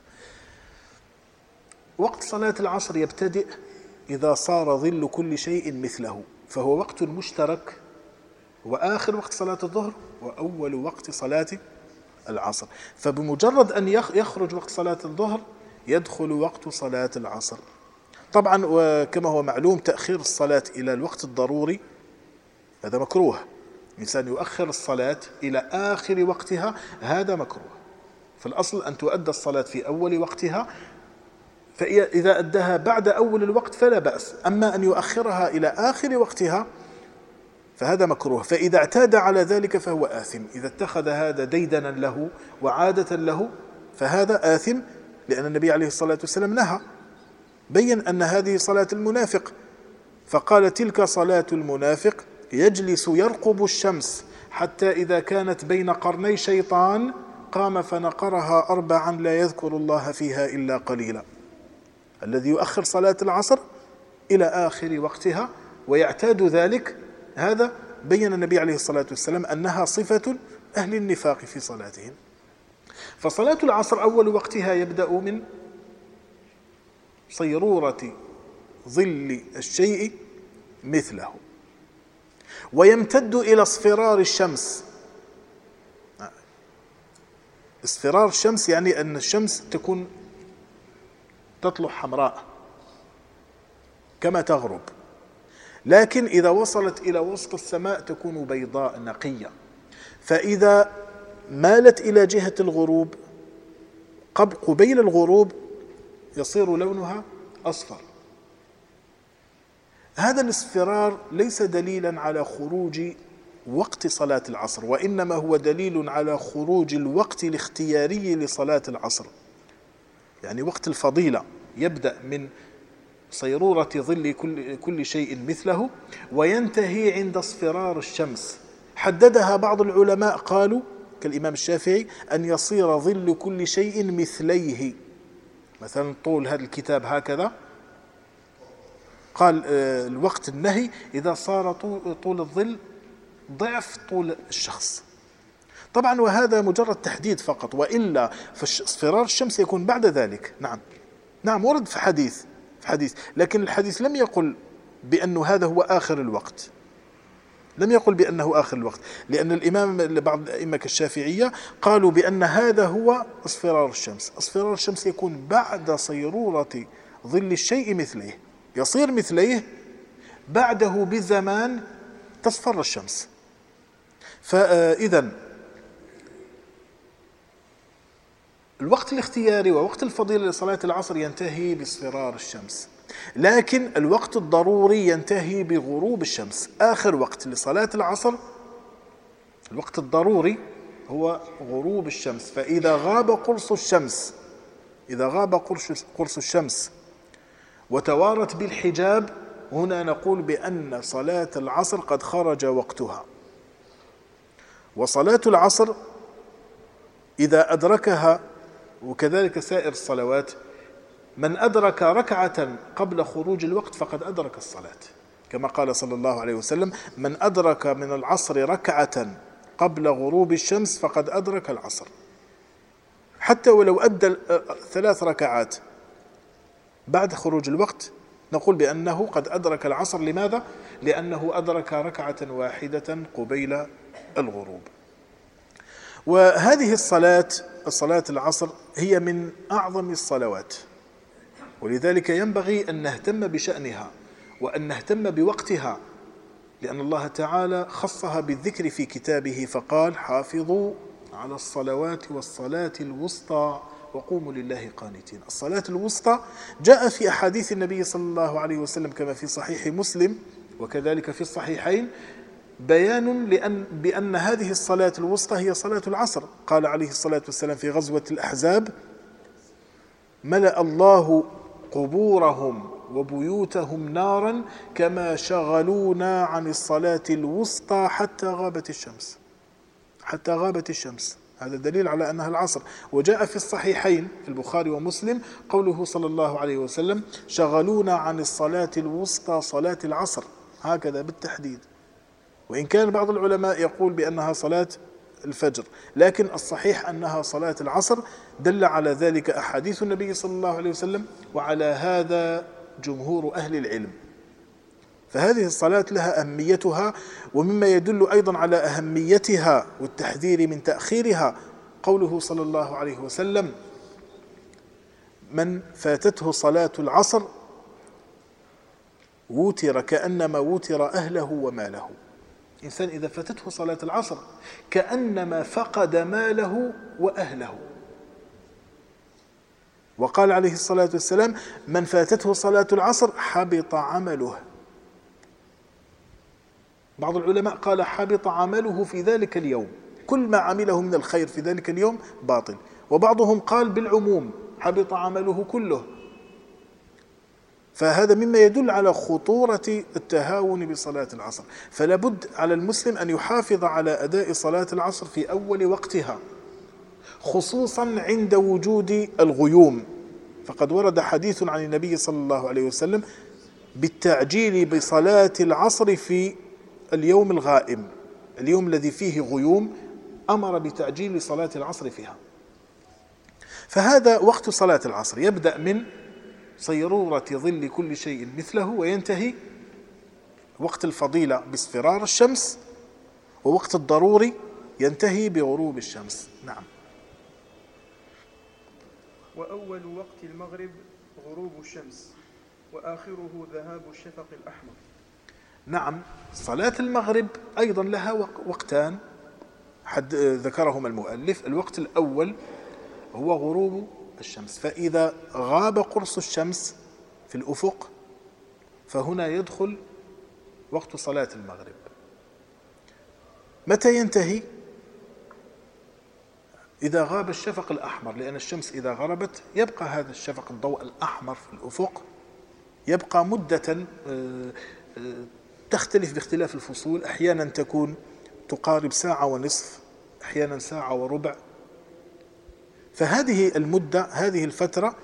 وقت صلاة العصر يبتدئ إذا صار ظل كل شيء مثله، فهو وقت مشترك، وآخر وقت صلاة الظهر وأول وقت صلاة العصر. فبمجرد أن يخرج وقت صلاة الظهر يدخل وقت صلاة العصر. طبعا وكما هو معلوم تأخير الصلاة إلى الوقت الضروري هذا مكروه، الإنسان يؤخر الصلاة إلى آخر وقتها هذا مكروه. فالأصل أن تؤدى الصلاة في أول وقتها، فإذا أداها بعد أول الوقت فلا بأس، أما أن يؤخرها إلى آخر وقتها فهذا مكروه. فإذا اعتاد على ذلك فهو آثم، إذا اتخذ هذا ديدنا له وعادة له فهذا آثم، لأن النبي عليه الصلاة والسلام نهى، بين أن هذه صلاة المنافق، فقال تلك صلاة المنافق يجلس يرقب الشمس حتى إذا كانت بين قرني شيطان قام فنقرها 4 لا يذكر الله فيها إلا قليلا. الذي يؤخر صلاة العصر إلى آخر وقتها ويعتاد ذلك، هذا بين النبي عليه الصلاة والسلام أنها صفة أهل النفاق في صلاتهم. فصلاة العصر أول وقتها يبدأ من صيرورة ظل الشيء مثله، ويمتد إلى اصفرار الشمس. اصفرار الشمس يعني أن الشمس تكون تطلع حمراء كما تغرب، لكن إذا وصلت إلى وسط السماء تكون بيضاء نقية. فإذا مالت إلى جهة الغروب قبيل الغروب يصير لونها أصفر. هذا الاصفرار ليس دليلا على خروج وقت صلاة العصر، وإنما هو دليل على خروج الوقت الاختياري لصلاة العصر، يعني وقت الفضيلة يبدأ من صيرورة ظل كل شيء مثله وينتهي عند اصفرار الشمس. حددها بعض العلماء قالوا كالإمام الشافعي أن يصير ظل كل شيء مثليه، مثلا طول هذا الكتاب هكذا، قال الوقت النهي إذا صار طول الظل ضعف طول الشخص. طبعا وهذا مجرد تحديد فقط، وإلا فاصفرار الشمس يكون بعد ذلك. نعم ورد في حديث، لكن الحديث لم يقل بأنه هذا هو آخر الوقت، لم يقل بأنه آخر الوقت، لأن الإمام بعض الأئمة الشافعية قالوا بأن هذا هو اصفرار الشمس. اصفرار الشمس يكون بعد صيرورة ظل الشيء مثليه، يصير مثليه بعده بزمان تصفر الشمس. فإذا الوقت الاختياري ووقت الفضيلة لصلاة العصر ينتهي باصفرار الشمس، لكن الوقت الضروري ينتهي بغروب الشمس. آخر وقت لصلاة العصر الوقت الضروري هو غروب الشمس. فإذا غاب قرص الشمس وتوارت بالحجاب، هنا نقول بأن صلاة العصر قد خرج وقتها. وصلاة العصر إذا أدركها، وكذلك سائر الصلوات، من أدرك ركعة قبل خروج الوقت فقد أدرك الصلاة، كما قال صلى الله عليه وسلم: من أدرك من العصر ركعة قبل غروب الشمس فقد أدرك العصر. حتى ولو أدى 3 ركعات بعد خروج الوقت نقول بأنه قد أدرك العصر. لماذا؟ لأنه أدرك ركعة واحدة قبيل الغروب. وهذه الصلاة العصر هي من أعظم الصلوات، ولذلك ينبغي أن نهتم بشأنها وأن نهتم بوقتها، لأن الله تعالى خصها بالذكر في كتابه فقال: حافظوا على الصلوات والصلاة الوسطى وقوموا لله قانتين. الصلاة الوسطى جاء في أحاديث النبي صلى الله عليه وسلم كما في صحيح مسلم وكذلك في الصحيحين بيان بأن هذه الصلاة الوسطى هي صلاة العصر. قال عليه الصلاة والسلام في غزوة الأحزاب: ملأ الله قبورهم وبيوتهم نارا كما شغلونا عن الصلاة الوسطى حتى غابت الشمس. هذا دليل على أنها العصر. وجاء في الصحيحين في البخاري ومسلم قوله صلى الله عليه وسلم: شغلونا عن الصلاة الوسطى صلاة العصر، هكذا بالتحديد. وإن كان بعض العلماء يقول بأنها صلاة الفجر، لكن الصحيح أنها صلاة العصر، دل على ذلك أحاديث النبي صلى الله عليه وسلم، وعلى هذا جمهور أهل العلم. فهذه الصلاة لها أهميتها، ومما يدل أيضا على أهميتها والتحذير من تأخيرها قوله صلى الله عليه وسلم: من فاتته صلاة العصر وتر كأنما وتر أهله وماله. إنسان إذا فاتته صلاة العصر كأنما فقد ماله وأهله. وقال عليه الصلاة والسلام: من فاتته صلاة العصر حبط عمله. بعض العلماء قال حبط عمله في ذلك اليوم، كل ما عمله من الخير في ذلك اليوم باطل. وبعضهم قال بالعموم حبط عمله كله. فهذا مما يدل على خطورة التهاون بصلاة العصر. فلا بد على المسلم أن يحافظ على أداء صلاة العصر في أول وقتها، خصوصا عند وجود الغيوم. فقد ورد حديث عن النبي صلى الله عليه وسلم بالتعجيل بصلاة العصر في اليوم الغائم، اليوم الذي فيه غيوم، أمر بتعجيل صلاة العصر فيها. فهذا وقت صلاة العصر يبدأ من صيرورة ظل كل شيء مثله، وينتهي وقت الفضيلة باصفرار الشمس، ووقت الضروري ينتهي بغروب الشمس. نعم. وأول وقت المغرب غروب الشمس، وآخره ذهاب الشفق الأحمر. نعم، صلاة المغرب أيضا لها وقتان ذكرهما المؤلف. الوقت الأول هو غروب الشمس، فإذا غاب قرص الشمس في الأفق فهنا يدخل وقت صلاة المغرب. متى ينتهي؟ إذا غاب الشفق الأحمر، لأن الشمس إذا غربت يبقى هذا الشفق الضوء الأحمر في الأفق، يبقى مدة تختلف باختلاف الفصول، أحيانا تكون تقارب ساعة ونصف، أحيانا ساعة وربع. فهذه المدة، هذه الفترة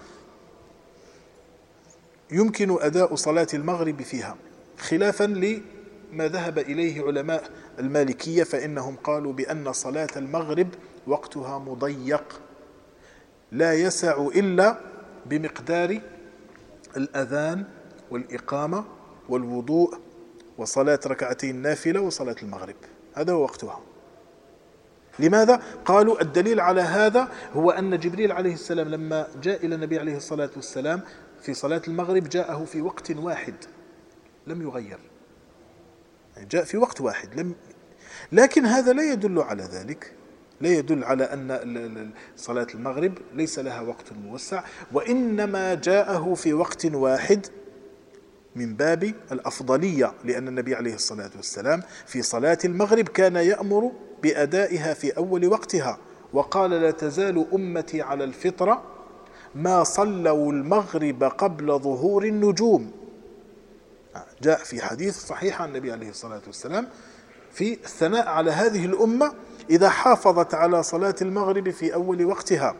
يمكن أداء صلاة المغرب فيها، خلافا لما ذهب إليه علماء المالكية، فإنهم قالوا بأن صلاة المغرب وقتها مضيق، لا يسع إلا بمقدار الأذان والإقامة والوضوء وصلاة ركعتين نافلة وصلاة المغرب، هذا هو وقتها. لماذا؟ قالوا الدليل على هذا هو أن جبريل عليه السلام لما جاء إلى النبي عليه الصلاة والسلام في صلاة المغرب جاءه في وقت واحد لم يغير، يعني جاء في وقت واحد لكن هذا لا يدل على ذلك، لا يدل على أن صلاة المغرب ليس لها وقت موسع، وإنما جاءه في وقت واحد من باب الأفضلية، لأن النبي عليه الصلاة والسلام في صلاة المغرب كان يأمر بأدائها في أول وقتها، وقال لا تزال أمتي على الفطرة ما صلوا المغرب قبل ظهور النجوم. جاء في حديث صحيح عن النبي عليه الصلاة والسلام في الثناء على هذه الأمة إذا حافظت على صلاة المغرب في أول وقتها.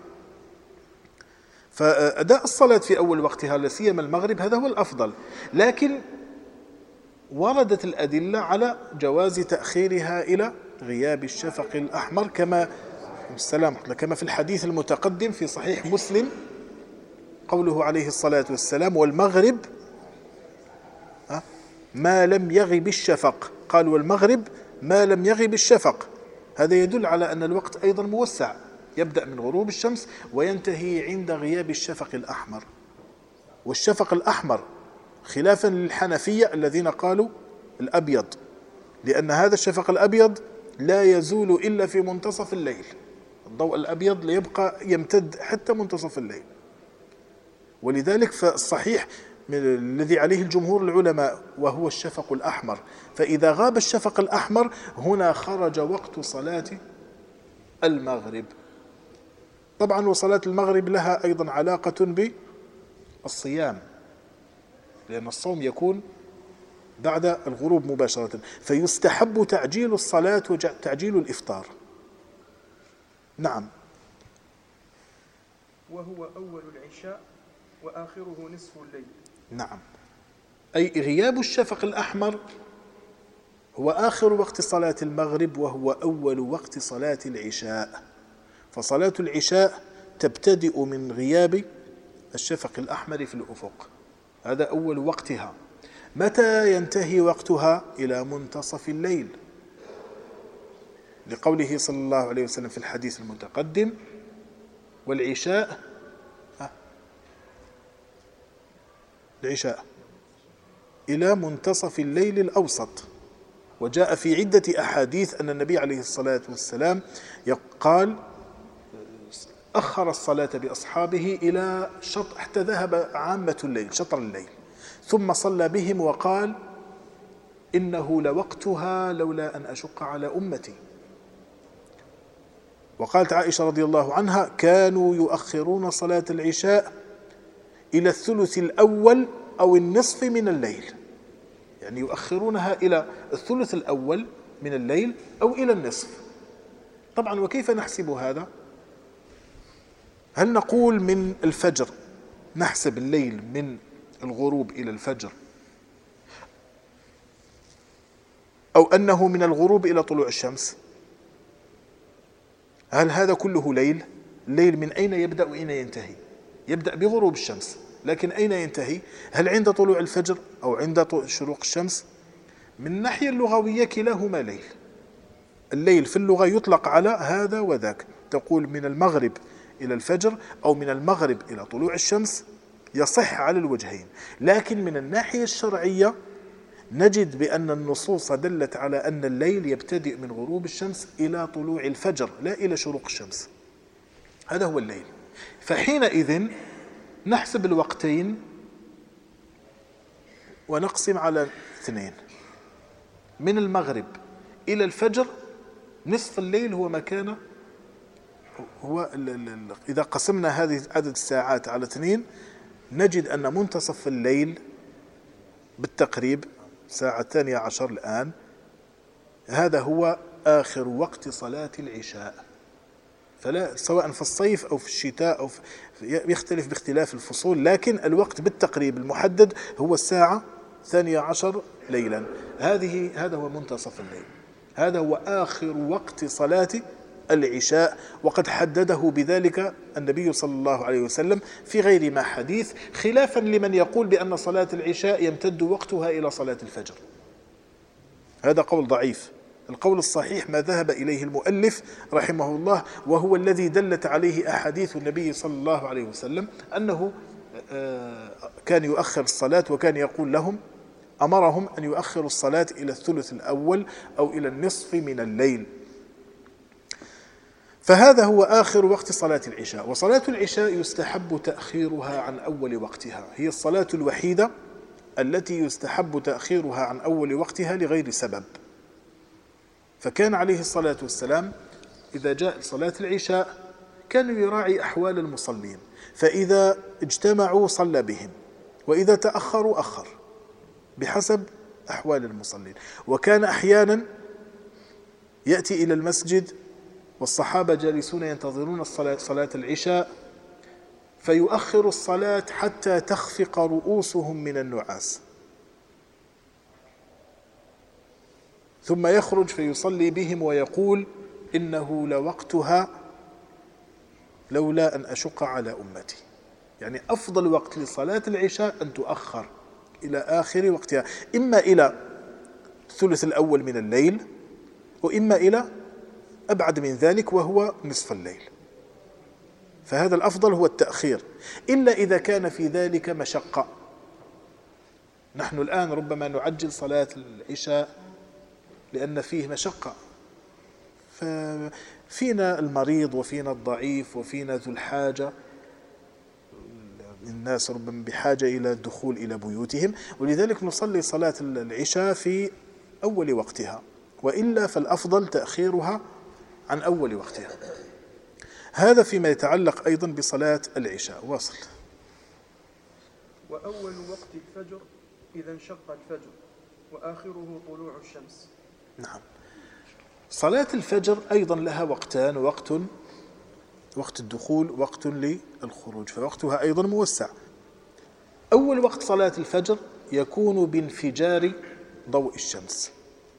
فأداء الصلاة في أول وقتها لا سيما المغرب هذا هو الأفضل، لكن وردت الأدلة على جواز تأخيرها إلى غياب الشفق الأحمر كما في الحديث المتقدم في صحيح مسلم، قوله عليه الصلاة والسلام والمغرب ما لم يغب الشفق، قال والمغرب ما لم يغب الشفق. هذا يدل على أن الوقت أيضا موسع، يبدأ من غروب الشمس وينتهي عند غياب الشفق الأحمر. والشفق الأحمر خلافا للحنفية الذين قالوا الأبيض، لأن هذا الشفق الأبيض لا يزول إلا في منتصف الليل، الضوء الأبيض ليبقى يمتد حتى منتصف الليل. ولذلك فالصحيح الذي عليه الجمهور العلماء وهو الشفق الأحمر، فإذا غاب الشفق الأحمر هنا خرج وقت صلاة المغرب. طبعا وصلاة المغرب لها أيضا علاقة بالصيام، لأن الصوم يكون بعد الغروب مباشرة، فيستحب تعجيل الصلاة وتعجيل الإفطار. نعم. وهو أول العشاء وآخره نصف الليل. نعم، أي غياب الشفق الأحمر هو آخر وقت صلاة المغرب وهو أول وقت صلاة العشاء. فصلاة العشاء تبتدئ من غياب الشفق الأحمر في الأفق، هذا أول وقتها. متى ينتهي وقتها؟ إلى منتصف الليل، لقوله صلى الله عليه وسلم في الحديث المتقدم والعشاء العشاء إلى منتصف الليل الأوسط. وجاء في عدة أحاديث أن النبي عليه الصلاة والسلام قال أخر الصلاة بأصحابه إلى حتى ذهب عامة الليل، شطر الليل، ثم صلى بهم وقال إنه لوقتها لولا أن أشق على أمتي. وقالت عائشة رضي الله عنها: كانوا يؤخرون صلاة العشاء إلى الثلث الأول أو النصف من الليل، يعني يؤخرونها إلى الثلث الأول من الليل أو إلى النصف. طبعا وكيف نحسب هذا؟ هل نقول من الفجر، نحسب الليل من الغروب إلى الفجر، أو أنه من الغروب إلى طلوع الشمس؟ هل هذا كله ليل؟ الليل من أين يبدأ وأين ينتهي؟ يبدأ بغروب الشمس، لكن أين ينتهي؟ هل عند طلوع الفجر أو عند شروق الشمس؟ من الناحية اللغوية كلاهما ليل. الليل في اللغة يطلق على هذا وذاك، تقول من المغرب إلى الفجر أو من المغرب إلى طلوع الشمس، يصح على الوجهين. لكن من الناحية الشرعية نجد بأن النصوص دلت على أن الليل يبتدئ من غروب الشمس إلى طلوع الفجر، لا إلى شروق الشمس. هذا هو الليل. فحينئذ نحسب الوقتين ونقسم على 2. من المغرب إلى الفجر نصف الليل هو مكانه، هو إذا قسمنا هذه عدد الساعات على 2 نجد أن منتصف الليل بالتقريب الساعة 12 الآن، هذا هو آخر وقت صلاة العشاء. فلا سواء في الصيف أو في الشتاء أو يختلف باختلاف الفصول، لكن الوقت بالتقريب المحدد هو الساعة 12 ليلا. هذا هو منتصف الليل، هذا هو آخر وقت صلاة العشاء. وقد حدده بذلك النبي صلى الله عليه وسلم في غير ما حديث، خلافا لمن يقول بأن صلاة العشاء يمتد وقتها إلى صلاة الفجر. هذا قول ضعيف. القول الصحيح ما ذهب إليه المؤلف رحمه الله، وهو الذي دلت عليه أحاديث النبي صلى الله عليه وسلم، أنه كان يؤخر الصلاة، وكان يقول لهم، أمرهم أن يؤخروا الصلاة إلى الثلث الأول أو إلى النصف من الليل. فهذا هو آخر وقت صلاة العشاء. وصلاة العشاء يستحب تأخيرها عن أول وقتها، هي الصلاة الوحيدة التي يستحب تأخيرها عن أول وقتها لغير سبب. فكان عليه الصلاة والسلام إذا جاء صلاة العشاء كان يراعي أحوال المصلين، فإذا اجتمعوا صلى بهم، وإذا تأخروا أخر بحسب أحوال المصلين. وكان أحيانا يأتي إلى المسجد والصحابة جالسون ينتظرون صلاة العشاء، فيؤخر الصلاة حتى تخفق رؤوسهم من النعاس، ثم يخرج فيصلي بهم ويقول: إنه لوقتها لولا أن أشق على أمتي. يعني أفضل وقت لصلاة العشاء أن تؤخر إلى آخر وقتها، إما إلى الثلث الأول من الليل، وإما إلى أبعد من ذلك وهو نصف الليل. فهذا الأفضل هو التأخير، إلا إذا كان في ذلك مشقة. نحن الآن ربما نعجل صلاة العشاء لأن فيه مشقة، ففينا المريض وفينا الضعيف وفينا ذو الحاجة، الناس ربما بحاجة إلى الدخول إلى بيوتهم، ولذلك نصلي صلاة العشاء في أول وقتها، وإلا فالأفضل تأخيرها عن أول وقتها. هذا فيما يتعلق أيضا بصلاة العشاء. واصل. وأول وقت الفجر إذا انشق الفجر، وآخره طلوع الشمس. نعم. صلاة الفجر أيضا لها وقتان، وقت الدخول، وقت للخروج، فوقتها أيضا موسع. أول وقت صلاة الفجر يكون بانفجار ضوء الشمس.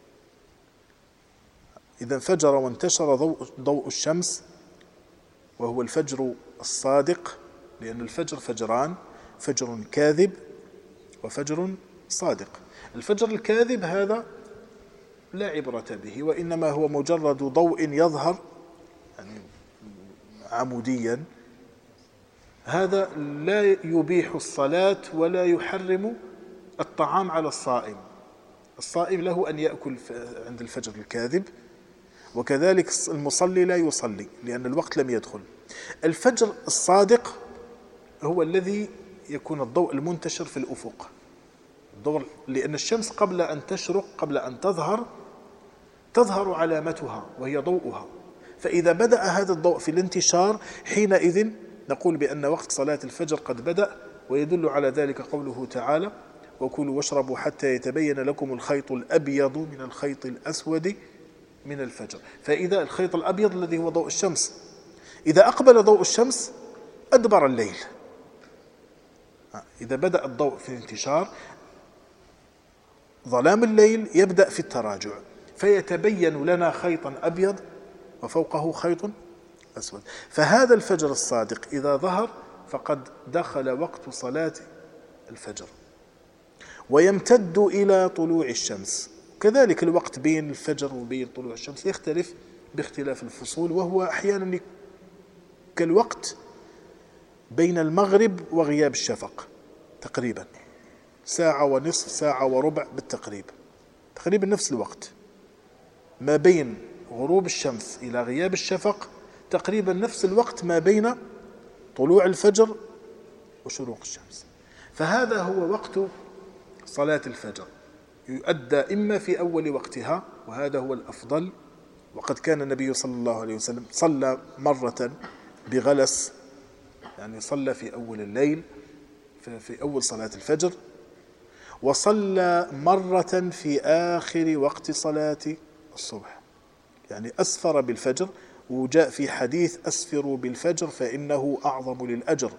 إذا انفجر وانتشر ضوء الشمس، وهو الفجر الصادق، لأن الفجر فجران: فجر كاذب وفجر صادق. الفجر الكاذب هذا لا عبرة به، وإنما هو مجرد ضوء يظهر يعني عموديا، هذا لا يبيح الصلاة ولا يحرم الطعام على الصائم. الصائم له أن يأكل عند الفجر الكاذب، وكذلك المصلي لا يصلي لأن الوقت لم يدخل. الفجر الصادق هو الذي يكون الضوء المنتشر في الأفق لأن الشمس قبل أن تشرق قبل أن تظهر علامتها وهي ضوءها، فإذا بدأ هذا الضوء في الانتشار حينئذ نقول بأن وقت صلاة الفجر قد بدأ. ويدل على ذلك قوله تعالى: وكلوا واشربوا حتى يتبين لكم الخيط الأبيض من الخيط الأسود من الفجر. فإذا الخيط الأبيض الذي هو ضوء الشمس إذا أقبل ضوء الشمس أدبر الليل. إذا بدأ الضوء في الانتشار ظلام الليل يبدأ في التراجع، فيتبين لنا خيطا أبيض وفوقه خيط أسود. فهذا الفجر الصادق إذا ظهر فقد دخل وقت صلاة الفجر، ويمتد إلى طلوع الشمس. كذلك الوقت بين الفجر وبين طلوع الشمس يختلف باختلاف الفصول، وهو أحيانا كالوقت بين المغرب وغياب الشفق تقريبا ساعة ونصف ساعة وربع بالتقريب، تقريبا نفس الوقت. ما بين غروب الشمس إلى غياب الشفق تقريبا نفس الوقت ما بين طلوع الفجر وشروق الشمس. فهذا هو وقت صلاة الفجر، يؤدى إما في أول وقتها وهذا هو الأفضل. وقد كان النبي صلى الله عليه وسلم صلى مرة بغلس، يعني صلى في أول الليل في أول صلاة الفجر، وصلى مرة في آخر وقت صلاة الصبح، يعني أسفر بالفجر. وجاء في حديث: أسفروا بالفجر فإنه أعظم للأجر.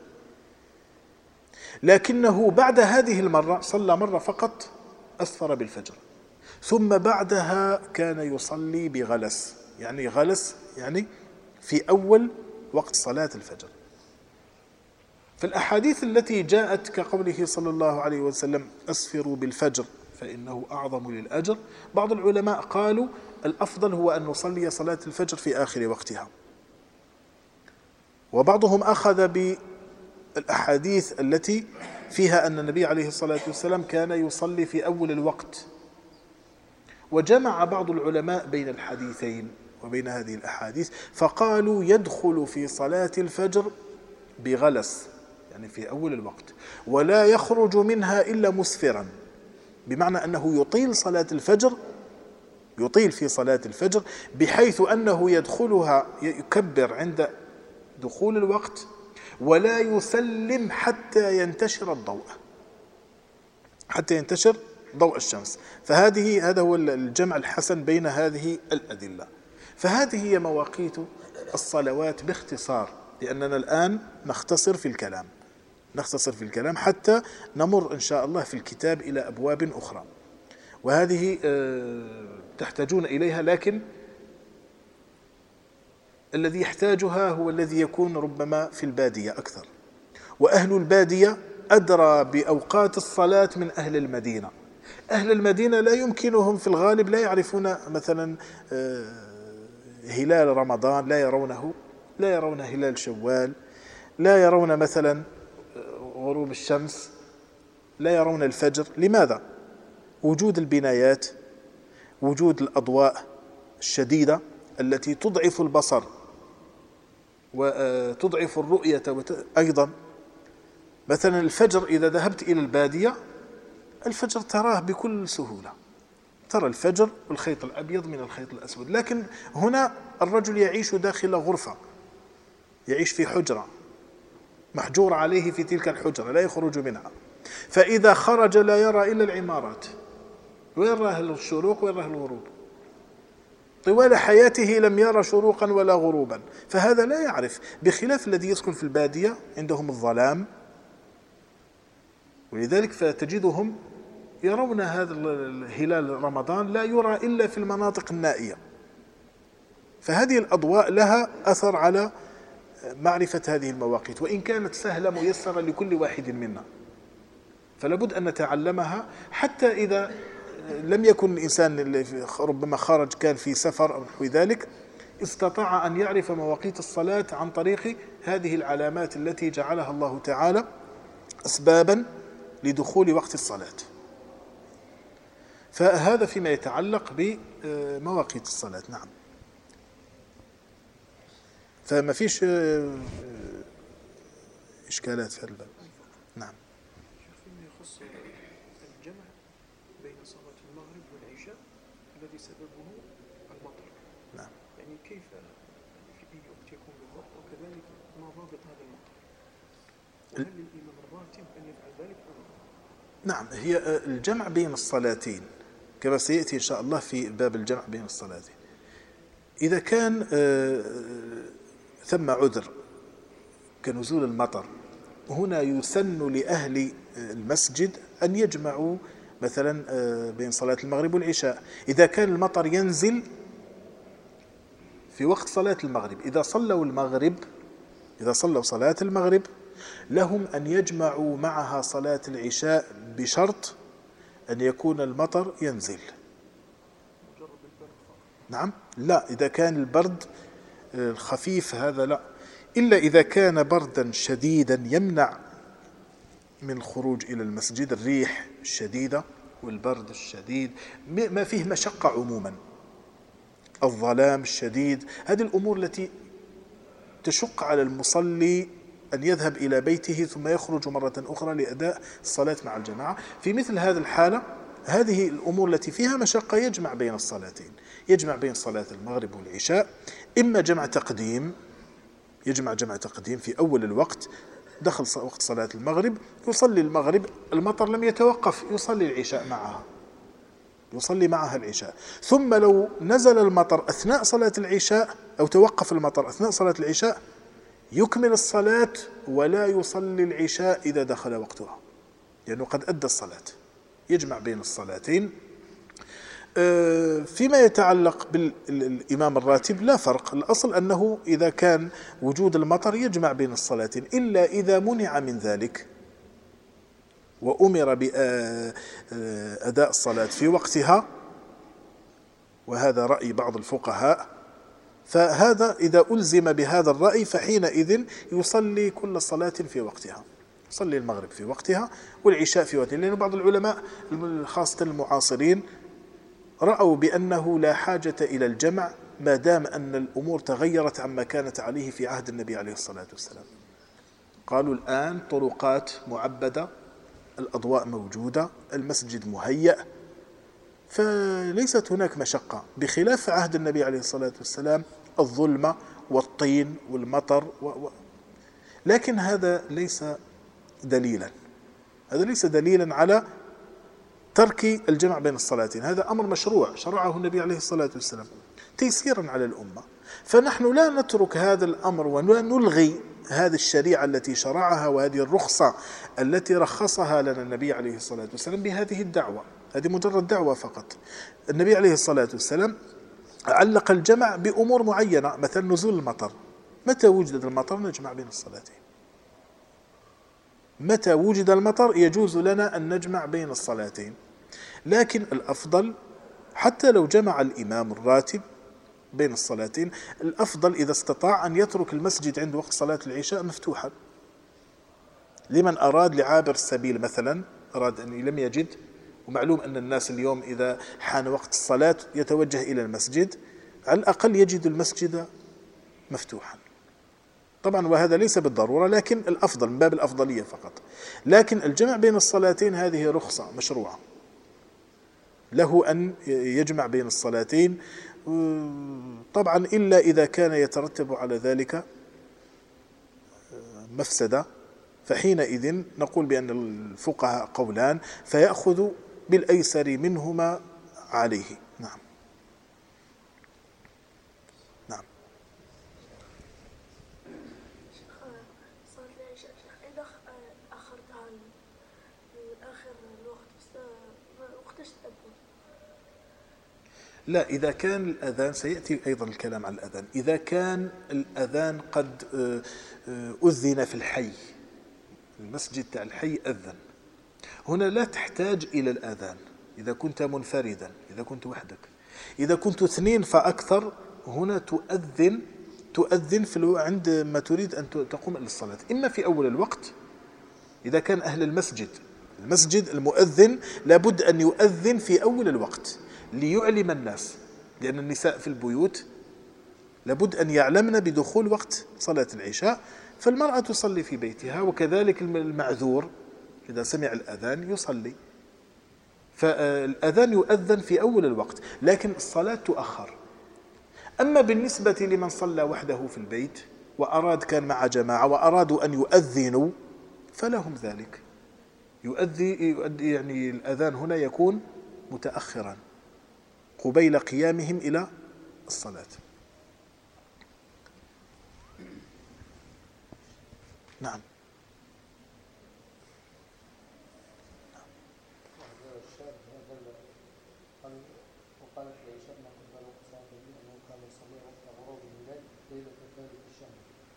لكنه بعد هذه المرة صلى مرة فقط أسفر بالفجر، ثم بعدها كان يصلي بغلس، يعني غلس يعني في أول وقت صلاة الفجر. في الأحاديث التي جاءت كقوله صلى الله عليه وسلم: أسفروا بالفجر فإنه أعظم للأجر، بعض العلماء قالوا الأفضل هو أن نصلي صلاة الفجر في آخر وقتها، وبعضهم أخذ بالأحاديث التي فيها أن النبي عليه الصلاة والسلام كان يصلي في أول الوقت. وجمع بعض العلماء بين الحديثين وبين هذه الأحاديث، فقالوا يدخل في صلاة الفجر بغلس، يعني في أول الوقت، ولا يخرج منها إلا مسفرا، بمعنى أنه يطيل صلاة الفجر، يطيل في صلاة الفجر بحيث أنه يدخلها يكبر عند دخول الوقت ولا يسلم حتى ينتشر الضوء، حتى ينتشر ضوء الشمس. هذا هو الجمع الحسن بين هذه الأدلة. فهذه هي مواقيت الصلوات باختصار، لأننا الآن نختصر في الكلام حتى نمر إن شاء الله في الكتاب إلى أبواب أخرى، وهذه تحتاجون إليها، لكن الذي يحتاجها هو الذي يكون ربما في البادية أكثر، وأهل البادية أدرى بأوقات الصلاة من أهل المدينة. أهل المدينة لا يمكنهم في الغالب، لا يعرفون مثلا هلال رمضان، لا يرون هلال شوال، لا يرون مثلا غروب الشمس، لا يرون الفجر. لماذا؟ وجود البنايات، وجود الأضواء الشديدة التي تضعف البصر وتضعف الرؤية. أيضا مثلا الفجر إذا ذهبت إلى البادية الفجر تراه بكل سهولة، ترى الفجر والخيط الأبيض من الخيط الأسود. لكن هنا الرجل يعيش داخل غرفة، يعيش في حجرة محجور عليه في تلك الحجرة لا يخرج منها، فإذا خرج لا يرى إلا العمارات، وين راه الشروق وين راه الغروب، طوال حياته لم يرى شروقا ولا غروبا، فهذا لا يعرف. بخلاف الذي يسكن في البادية عندهم الظلام، ولذلك فتجدهم يرون هذا الهلال رمضان لا يرى إلا في المناطق النائية. فهذه الأضواء لها أثر على معرفة هذه المواقيت، وإن كانت سهلة ميسرة لكل واحد منا، فلابد أن نتعلمها حتى إذا لم يكن الإنسان ربما خرج كان في سفر أو نحو ذلك، استطاع أن يعرف مواقيت الصلاة عن طريق هذه العلامات التي جعلها الله تعالى أسبابا لدخول وقت الصلاة. فهذا فيما يتعلق بمواقيت الصلاة. نعم، فما فيش إشكالات في هذا الباب. نعم. فيما يخص الجمع الذي سببه المطر. نعم. يعني كيف في أي وقت يكون بالضبط، وكذلك ما ضابط هذا المطر، وهل للإمام الراتب أن يفعل ذلك أم لا؟ نعم، هي الجمع بين الصلاتين كما سيأتي إن شاء الله في باب الجمع بين الصلاتين. إذا كان ثم عذر كنزول المطر، هنا يسن لأهل المسجد أن يجمعوا مثلا بين صلاة المغرب والعشاء. إذا كان المطر ينزل في وقت صلاة المغرب، إذا صلوا صلاة المغرب لهم أن يجمعوا معها صلاة العشاء بشرط أن يكون المطر ينزل. نعم، لا، إذا كان البرد الخفيف هذا لا، إلا إذا كان بردا شديدا يمنع من الخروج إلى المسجد، الريح الشديدة والبرد الشديد، ما فيه مشقة عموما، الظلام الشديد، هذه الأمور التي تشق على المصلي أن يذهب إلى بيته ثم يخرج مرة أخرى لأداء الصلاة مع الجماعة. في مثل هذه الحالة، هذه الأمور التي فيها مشقة يجمع بين الصلاتين، يجمع بين صلاة المغرب والعشاء، إما جمع تقديم، يجمع جمع تقديم في أول الوقت، دخل وقت صلاة المغرب يصلي المغرب، المطر لم يتوقف، يصلي العشاء معها، يصلي معها العشاء. ثم لو نزل المطر أثناء صلاة العشاء أو توقف المطر أثناء صلاة العشاء يكمل الصلاة ولا يصلي العشاء إذا دخل وقتها، لأنه قد أدى الصلاة، يجمع بين الصلاتين. فيما يتعلق بالإمام الراتب لا فرق، الأصل أنه إذا كان وجود المطر يجمع بين الصلاتين، إلا إذا منع من ذلك وأمر بأداء الصلاة في وقتها، وهذا رأي بعض الفقهاء، فهذا إذا ألزم بهذا الرأي فحينئذ يصلي كل صلاة في وقتها، يصلي المغرب في وقتها والعشاء في وقتها، لأن بعض العلماء خاصة المعاصرين رأوا بأنه لا حاجة إلى الجمع ما دام أن الأمور تغيرت عما كانت عليه في عهد النبي عليه الصلاة والسلام. قالوا الآن طرقات معبدة، الأضواء موجودة، المسجد مهيأ، فليست هناك مشقة، بخلاف عهد النبي عليه الصلاة والسلام الظلمة والطين والمطر لكن هذا ليس دليلا، هذا ليس دليلا على ترك الجمع بين الصلاتين، هذا أمر مشروع شرعه النبي عليه الصلاة والسلام تيسيرا على الأمة، فنحن لا نترك هذا الأمر ولا نلغي هذه الشريعة التي شرعها وهذه الرخصة التي رخصها لنا النبي عليه الصلاة والسلام بهذه الدعوة، هذه مجرد دعوة فقط. النبي عليه الصلاة والسلام علق الجمع بأمور معينة، مثل نزول المطر، متى وجد المطر نجمع بين الصلاتين، متى وجد المطر يجوز لنا أن نجمع بين الصلاتين، لكن الأفضل حتى لو جمع الإمام الراتب بين الصلاتين، الأفضل إذا استطاع أن يترك المسجد عند وقت صلاة العشاء مفتوحا، لمن أراد لعابر السبيل مثلا، أراد أن لم يجد، ومعلوم أن الناس اليوم إذا حان وقت الصلاة يتوجه إلى المسجد، على الأقل يجد المسجد مفتوحا. طبعا وهذا ليس بالضرورة، لكن الأفضل من باب الأفضلية فقط، لكن الجمع بين الصلاتين هذه رخصة مشروعة له أن يجمع بين الصلاتين، طبعا إلا إذا كان يترتب على ذلك مفسدة، فحينئذ نقول بأن الفقهاء قولان، فيأخذ بالأيسر منهما عليه. نعم. نعم. صلاة العشاء إذا أخرتها لآخر الوقت وقتاش تأذن؟ لا، إذا كان الأذان سيأتي أيضا الكلام عن الأذان، إذا كان الأذان قد أذن في الحي، المسجد تاع الحي أذن، هنا لا تحتاج إلى الأذان إذا كنت منفردا، إذا كنت وحدك. إذا كنت اثنين فأكثر هنا تؤذن عندما تريد أن تقوم إلى الصلاة، إما في أول الوقت إذا كان أهل المسجد المؤذن لابد أن يؤذن في أول الوقت ليعلم الناس، لأن النساء في البيوت لابد أن يعلمن بدخول وقت صلاة العشاء، فالمرأة تصلي في بيتها، وكذلك المعذور إذا سمع الأذان يصلي. فالأذان يؤذن في أول الوقت، لكن الصلاة تؤخر. أما بالنسبة لمن صلى وحده في البيت كان مع جماعة وأرادوا أن يؤذنوا فلهم ذلك، يؤدي يعني الأذان هنا يكون متأخرا قبيل قيامهم إلى الصلاة. نعم. وقالت العشاء ما قدر وقت صلاة الليل أنه كان يصلي وقت غروب الهلال ليلة الثالث في الشهر.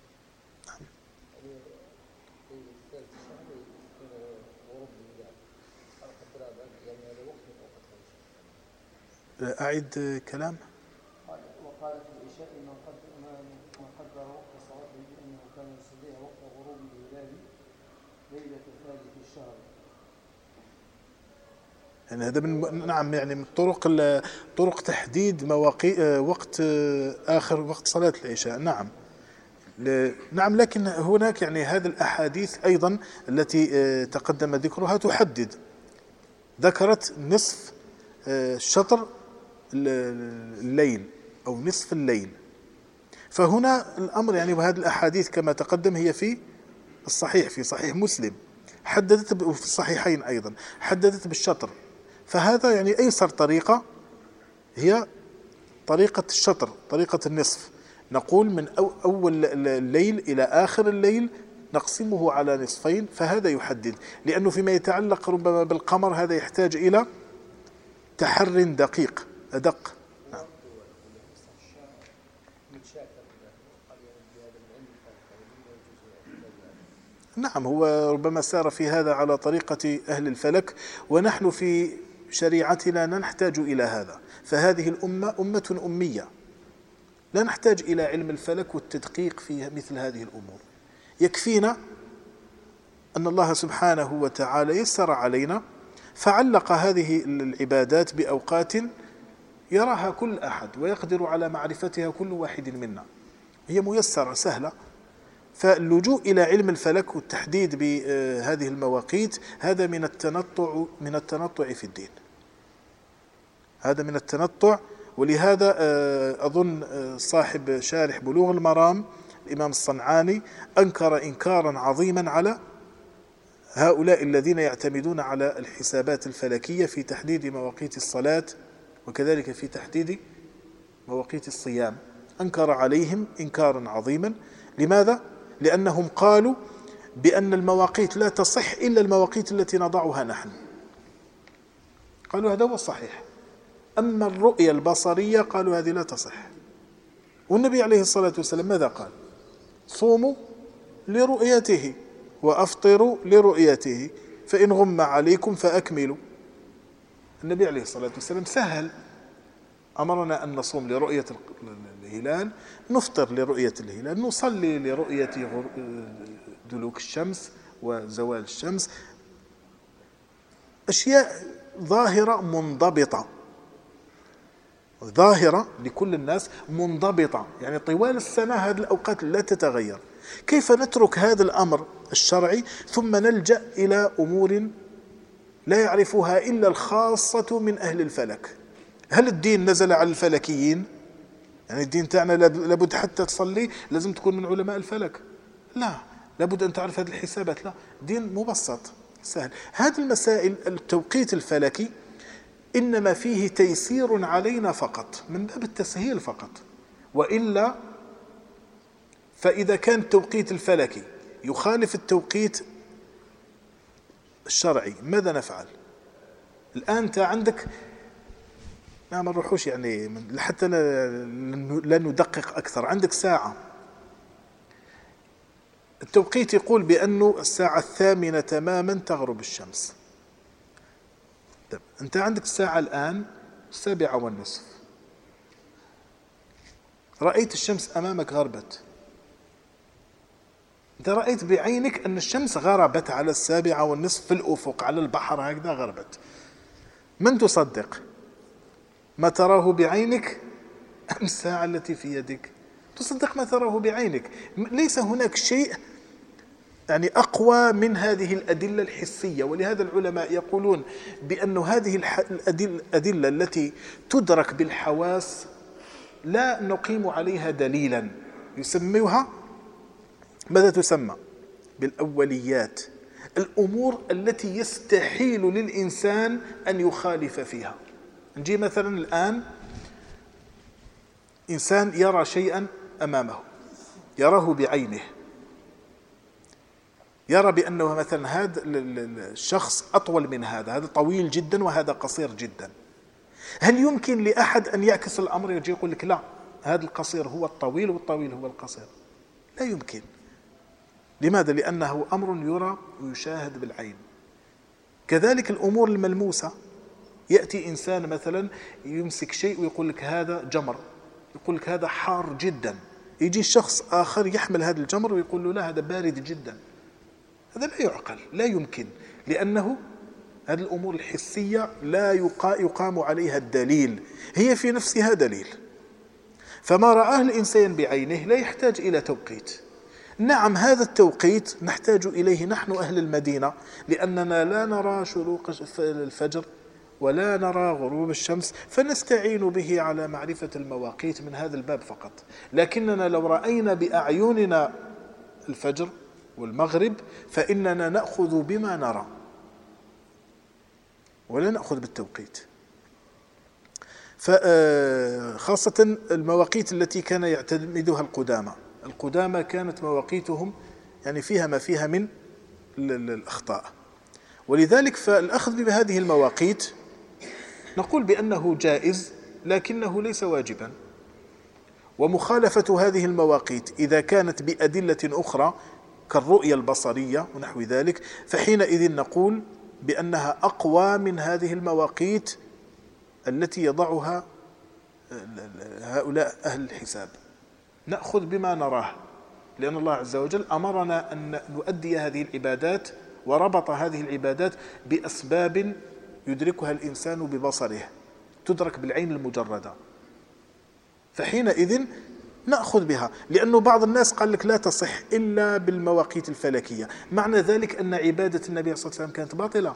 ليلة الثالث في الشهر غروب الهلال. قدر يعني هذا وقت من أوقات العشاء. أعيد كلام. وقالت العشاء ما قدر وقت صلاة الليل أنه كان يصليها وقت غروب الهلال ليلة الثالث في الشهر. يعني هذا من نعم يعني من طرق تحديد وقت آخر وقت صلاة العشاء. نعم نعم. لكن هناك يعني هذه الأحاديث أيضا التي تقدم ذكرها تحدد، ذكرت نصف شطر الليل أو نصف الليل، فهنا الأمر يعني وهذه الأحاديث كما تقدم هي في الصحيح، في صحيح مسلم حددت، وفي الصحيحين أيضا حددت بالشطر. فهذا يعني أيسر طريقة هي طريقة الشطر، طريقة النصف. نقول من أول الليل إلى آخر الليل نقسمه على نصفين، فهذا يحدد، لأنه فيما يتعلق ربما بالقمر هذا يحتاج إلى تحر دقيق أدق. نعم. نعم هو ربما سار في هذا على طريقة أهل الفلك، ونحن في شريعتنا لا نحتاج إلى هذا، فهذه الأمة أمة أمية لا نحتاج إلى علم الفلك والتدقيق في مثل هذه الأمور. يكفينا أن الله سبحانه وتعالى يسر علينا فعلق هذه العبادات بأوقات يراها كل أحد ويقدر على معرفتها كل واحد منا، هي ميسرة سهلة. فاللجوء إلى علم الفلك والتحديد بهذه المواقيت هذا من التنطع في الدين، هذا من التنطع. ولهذا أظن صاحب شارح بلوغ المرام الإمام الصنعاني أنكر إنكارا عظيما على هؤلاء الذين يعتمدون على الحسابات الفلكية في تحديد مواقيت الصلاة وكذلك في تحديد مواقيت الصيام، أنكر عليهم إنكارا عظيما. لماذا؟ لأنهم قالوا بأن المواقيت لا تصح إلا المواقيت التي نضعها نحن، قالوا هذا هو الصحيح. أما الرؤية البصرية قالوا هذه لا تصح. والنبي عليه الصلاة والسلام ماذا قال؟ صوموا لرؤيته وأفطروا لرؤيته فإن غم عليكم فأكملوا. النبي عليه الصلاة والسلام سهل، أمرنا أن نصوم لرؤية الهلال، نفطر لرؤية الهلال، نصلي لرؤية دلوك الشمس وزوال الشمس، أشياء ظاهرة منضبطة، ظاهرة لكل الناس منضبطة، يعني طوال السنة هذه الأوقات لا تتغير. كيف نترك هذا الأمر الشرعي ثم نلجأ إلى أمور لا يعرفها إلا الخاصة من أهل الفلك؟ هل الدين نزل على الفلكيين؟ يعني الدين تاعنا لابد حتى تصلي لازم تكون من علماء الفلك؟ لا، لابد أن تعرف هذه الحسابات؟ لا، دين مبسط سهل. هذه المسائل التوقيت الفلكي إنما فيه تيسير علينا فقط، من باب التسهيل فقط، وإلا فإذا كان التوقيت الفلكي يخالف التوقيت الشرعي ماذا نفعل؟ الآن أنت عندك، ما نروحوش يعني حتى لا ندقق أكثر، عندك ساعة، التوقيت يقول بأنه الساعة 8 تماما تغرب الشمس. طيب أنت عندك الساعة الآن 7:30، رأيت الشمس أمامك غربت، أنت رأيت بعينك أن الشمس غربت على 7:30 في الأفق على البحر هكذا غربت، من تصدق؟ ما تراه بعينك أم الساعة التي في يدك؟ تصدق ما تراه بعينك. ليس هناك شيء يعني أقوى من هذه الأدلة الحسية. ولهذا العلماء يقولون بأن هذه الأدلة التي تدرك بالحواس لا نقيم عليها دليلا، يسموها ماذا تسمى؟ بالأوليات، الأمور التي يستحيل للإنسان أن يخالف فيها. نجي مثلا الآن إنسان يرى شيئا أمامه، يراه بعينه، يرى بأنه مثلا هذا الشخص أطول من هذا طويل جدا وهذا قصير جدا. هل يمكن لأحد أن يعكس الأمر يجي يقول لك لا هذا القصير هو الطويل والطويل هو القصير؟ لا يمكن. لماذا؟ لأنه أمر يرى ويشاهد بالعين. كذلك الأمور الملموسة، يأتي إنسان مثلا يمسك شيء ويقول لك هذا جمر، يقول لك هذا حار جدا، يجي شخص آخر يحمل هذا الجمر ويقول له لا هذا بارد جدا. هذا لا يعقل، لا يمكن، لأنه هذه الأمور الحسية لا يقام عليها الدليل، هي في نفسها دليل. فما رآه الإنسان بعينه لا يحتاج إلى توقيت. نعم هذا التوقيت نحتاج إليه نحن أهل المدينة، لأننا لا نرى شروق الفجر ولا نرى غروب الشمس، فنستعين به على معرفة المواقيت من هذا الباب فقط. لكننا لو رأينا بأعيننا الفجر والمغرب فإننا نأخذ بما نرى ولا نأخذ بالتوقيت. فخاصة المواقيت التي كان يعتمدها القدامى كانت مواقيتهم يعني فيها ما فيها من الأخطاء. ولذلك فالأخذ بهذه المواقيت نقول بأنه جائز لكنه ليس واجبا. ومخالفة هذه المواقيت إذا كانت بأدلة أخرى كالرؤية البصرية ونحو ذلك فحينئذ نقول بأنها أقوى من هذه المواقيت التي يضعها هؤلاء أهل الحساب. نأخذ بما نراه، لأن الله عز وجل أمرنا أن نؤدي هذه العبادات، وربط هذه العبادات بأسباب يدركها الإنسان ببصره، تدرك بالعين المجردة، فحينئذ نأخذ بها. لأنه بعض الناس قال لك لا تصح إلا بالمواقيت الفلكية، معنى ذلك أن عبادة النبي صلى الله عليه وسلم كانت باطلة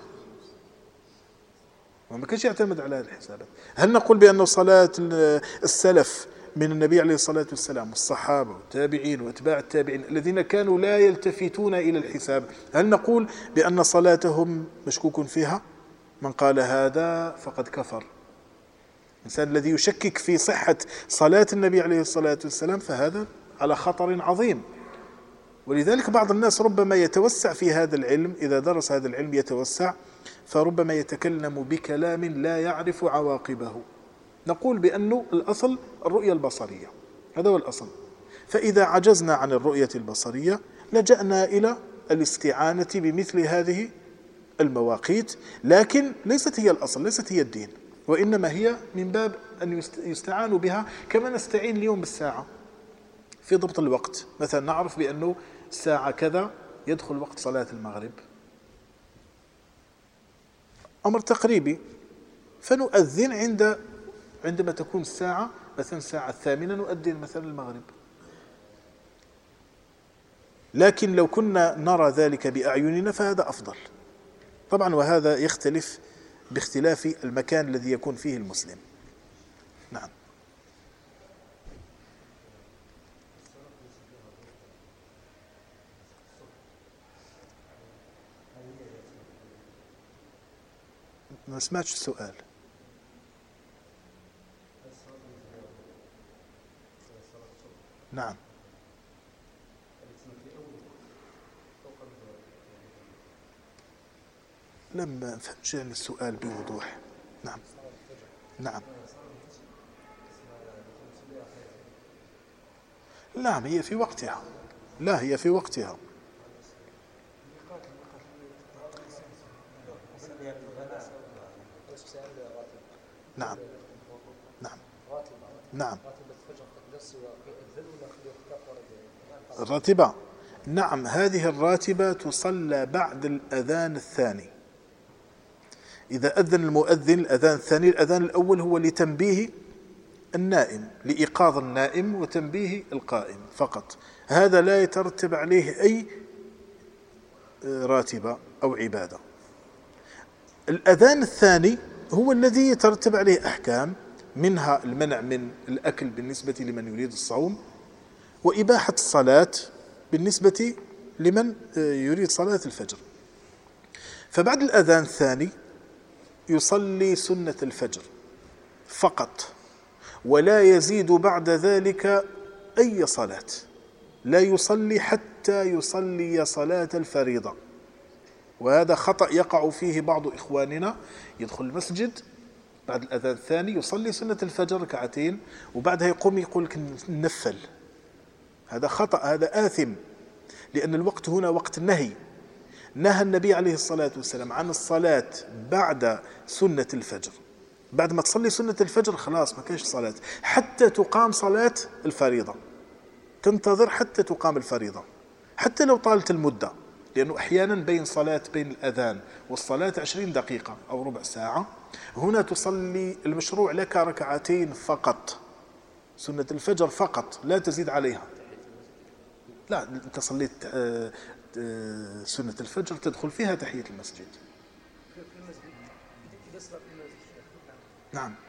وما كانش يعتمد على هذه الحسابات. هل نقول بأن صلاة السلف من النبي عليه الصلاة والسلام والصحابة والتابعين واتباع التابعين الذين كانوا لا يلتفتون إلى الحساب، هل نقول بأن صلاتهم مشكوك فيها؟ من قال هذا فقد كفر. الإنسان الذي يشكك في صحة صلاة النبي عليه الصلاة والسلام فهذا على خطر عظيم. ولذلك بعض الناس ربما يتوسع في هذا العلم، إذا درس هذا العلم يتوسع، فربما يتكلم بكلام لا يعرف عواقبه. نقول بأنه الأصل الرؤية البصرية، هذا هو الأصل. فإذا عجزنا عن الرؤية البصرية لجأنا إلى الاستعانة بمثل هذه المواقيت، لكن ليست هي الأصل، ليست هي الدين، وإنما هي من باب أن يستعان بها كما نستعين اليوم بالساعة في ضبط الوقت. مثلا نعرف بأنه الساعة كذا يدخل وقت صلاة المغرب، أمر تقريبي، فنؤذن عندما تكون الساعة مثلا الساعة 8 نؤذن مثلا المغرب. لكن لو كنا نرى ذلك بأعيننا فهذا أفضل طبعا، وهذا يختلف باختلاف المكان الذي يكون فيه المسلم. نعم. ما سمعتش السؤال. نعم. لم فهمش يعني السؤال بوضوح. نعم. نعم. نعم هي في وقتها. لا هي في وقتها. نعم. نعم. نعم. الراتبة، نعم هذه الراتبة تصلى بعد الأذان الثاني. إذا أذن المؤذن الأذان الثاني، الأذان الأول هو لتنبيه النائم، لإيقاظ النائم وتنبيه القائم فقط، هذا لا يترتب عليه أي راتبة أو عبادة. الأذان الثاني هو الذي يترتب عليه أحكام، منها المنع من الأكل بالنسبة لمن يريد الصوم، وإباحة الصلاة بالنسبة لمن يريد صلاة الفجر. فبعد الأذان الثاني يصلي سنة الفجر فقط، ولا يزيد بعد ذلك أي صلاة، لا يصلي حتى يصلي صلاة الفريضة. وهذا خطأ يقع فيه بعض إخواننا، يدخل المسجد بعد الأذان الثاني يصلي سنة الفجر ركعتين وبعدها يقوم يقول لك نفل. هذا خطأ، هذا آثم، لأن الوقت هنا وقت النهي. نهى النبي عليه الصلاة والسلام عن الصلاة بعد سنة الفجر. بعد ما تصلي سنة الفجر خلاص ما كانش صلاة حتى تقام صلاة الفريضة، تنتظر حتى تقام الفريضة حتى لو طالت المدة، لأنه أحيانا بين الأذان والصلاة 20 دقيقة أو ربع ساعة. هنا تصلي المشروع لك ركعتين فقط، سنة الفجر فقط، لا تزيد عليها. لا، أنت صليت سنة الفجر تدخل فيها تحية المسجد. نعم.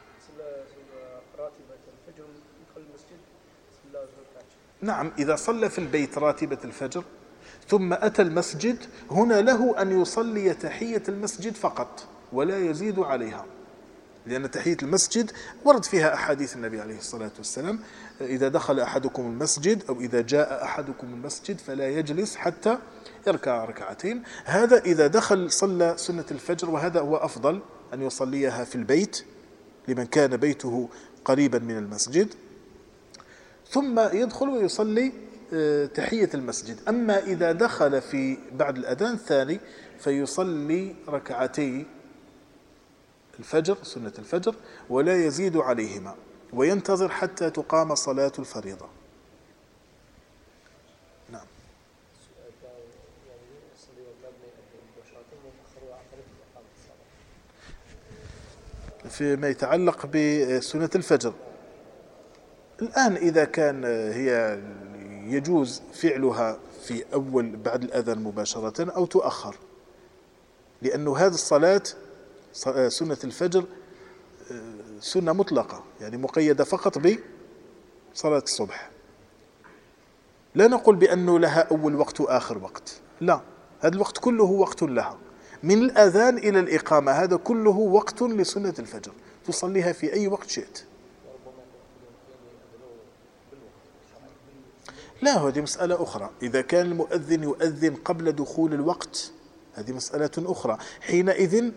نعم، إذا صلى في البيت راتبة الفجر ثم أتى المسجد، هنا له أن يصلي تحية المسجد فقط ولا يزيد عليها، لأن تحية المسجد ورد فيها أحاديث النبي عليه الصلاة والسلام: إذا دخل أحدكم المسجد أو إذا جاء أحدكم المسجد فلا يجلس حتى يركع ركعتين. هذا إذا دخل صلى سنة الفجر، وهذا هو أفضل أن يصليها في البيت لمن كان بيته قريبا من المسجد، ثم يدخل ويصلي تحية المسجد. أما إذا دخل في بعد الأذان الثاني فيصلي ركعتي الفجر سنة الفجر ولا يزيد عليهما، وينتظر حتى تقام صلاة الفريضة. نعم. فيما يتعلق بسنة الفجر، الآن إذا كان هي يجوز فعلها في أول بعد الأذان مباشرة أو تؤخر، لأنه هذه الصلاة سنة الفجر سنة مطلقة، يعني مقيدة فقط بصلاة الصبح. لا نقول بأنه لها أول وقت وآخر وقت، لا، هذا الوقت كله وقت لها، من الأذان إلى الإقامة هذا كله وقت لسنة الفجر، تصليها في أي وقت شئت. لا، هذه مسألة أخرى. إذا كان المؤذن يؤذن قبل دخول الوقت هذه مسألة أخرى، حينئذ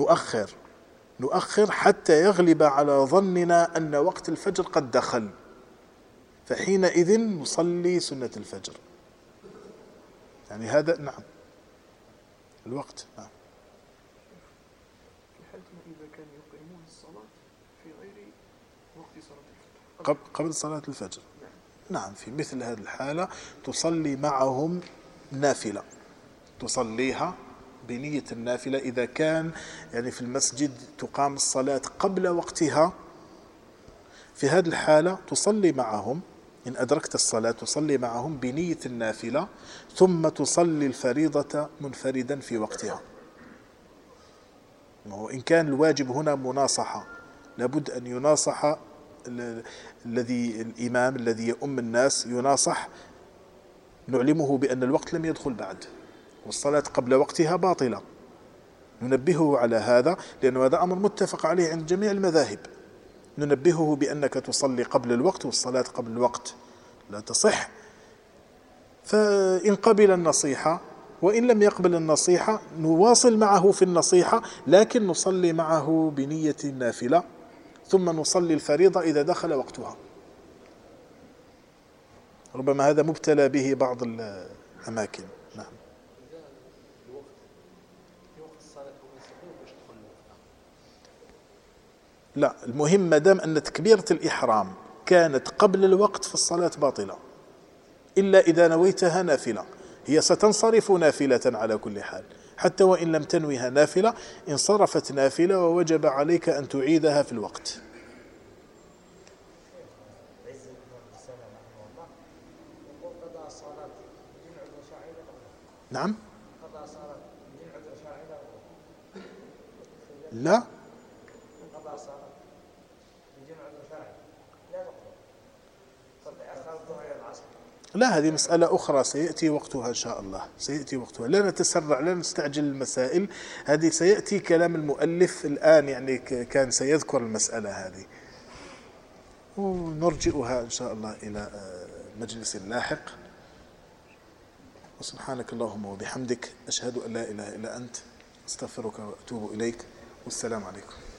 نؤخر حتى يغلب على ظننا أن وقت الفجر قد دخل، فحينئذ نصلي سنة الفجر. يعني هذا نعم الوقت. نعم. في حالتنا إذا كانوا يقيمون الصلاة في غير وقت صلاة الفجر قبل صلاة الفجر، نعم، في مثل هذه الحالة تصلي معهم نافلة، تصليها بنية النافلة. إذا كان يعني في المسجد تقام الصلاة قبل وقتها، في هذه الحالة تصلي معهم، إن أدركت الصلاة تصلي معهم بنية النافلة، ثم تصلي الفريضة منفردا في وقتها. وإن كان الواجب هنا مناصحة، لابد أن يناصح الإمام الذي يؤم الناس، يناصح، نعلمه بأن الوقت لم يدخل بعد والصلاة قبل وقتها باطلة، ننبهه على هذا، لأن هذا أمر متفق عليه عند جميع المذاهب. ننبهه بأنك تصلي قبل الوقت، والصلاة قبل الوقت لا تصح. فإن قبل النصيحة، وإن لم يقبل النصيحة نواصل معه في النصيحة، لكن نصلي معه بنية النافلة، ثم نصلي الفريضة إذا دخل وقتها. ربما هذا مبتلى به بعض الأماكن. نعم. لا، المهم ما دام أن تكبيرة الإحرام كانت قبل الوقت فالصلاة باطلة، إلا إذا نويتها نافلة، هي ستنصرف نافلة على كل حال، حتى وإن لم تنويها نافلة انصرفت نافلة ووجب عليك أن تعيدها في الوقت. نعم. لا لا، هذه مسألة أخرى سيأتي وقتها إن شاء الله، سيأتي وقتها، لا نتسرع، لا نستعجل المسائل، هذه سيأتي كلام المؤلف الآن، يعني كان سيذكر المسألة هذه ونرجئها إن شاء الله إلى مجلس لاحق. وسبحانك اللهم وبحمدك، أشهد أن لا إله إلا أنت، أستغفرك وأتوب إليك، والسلام عليكم.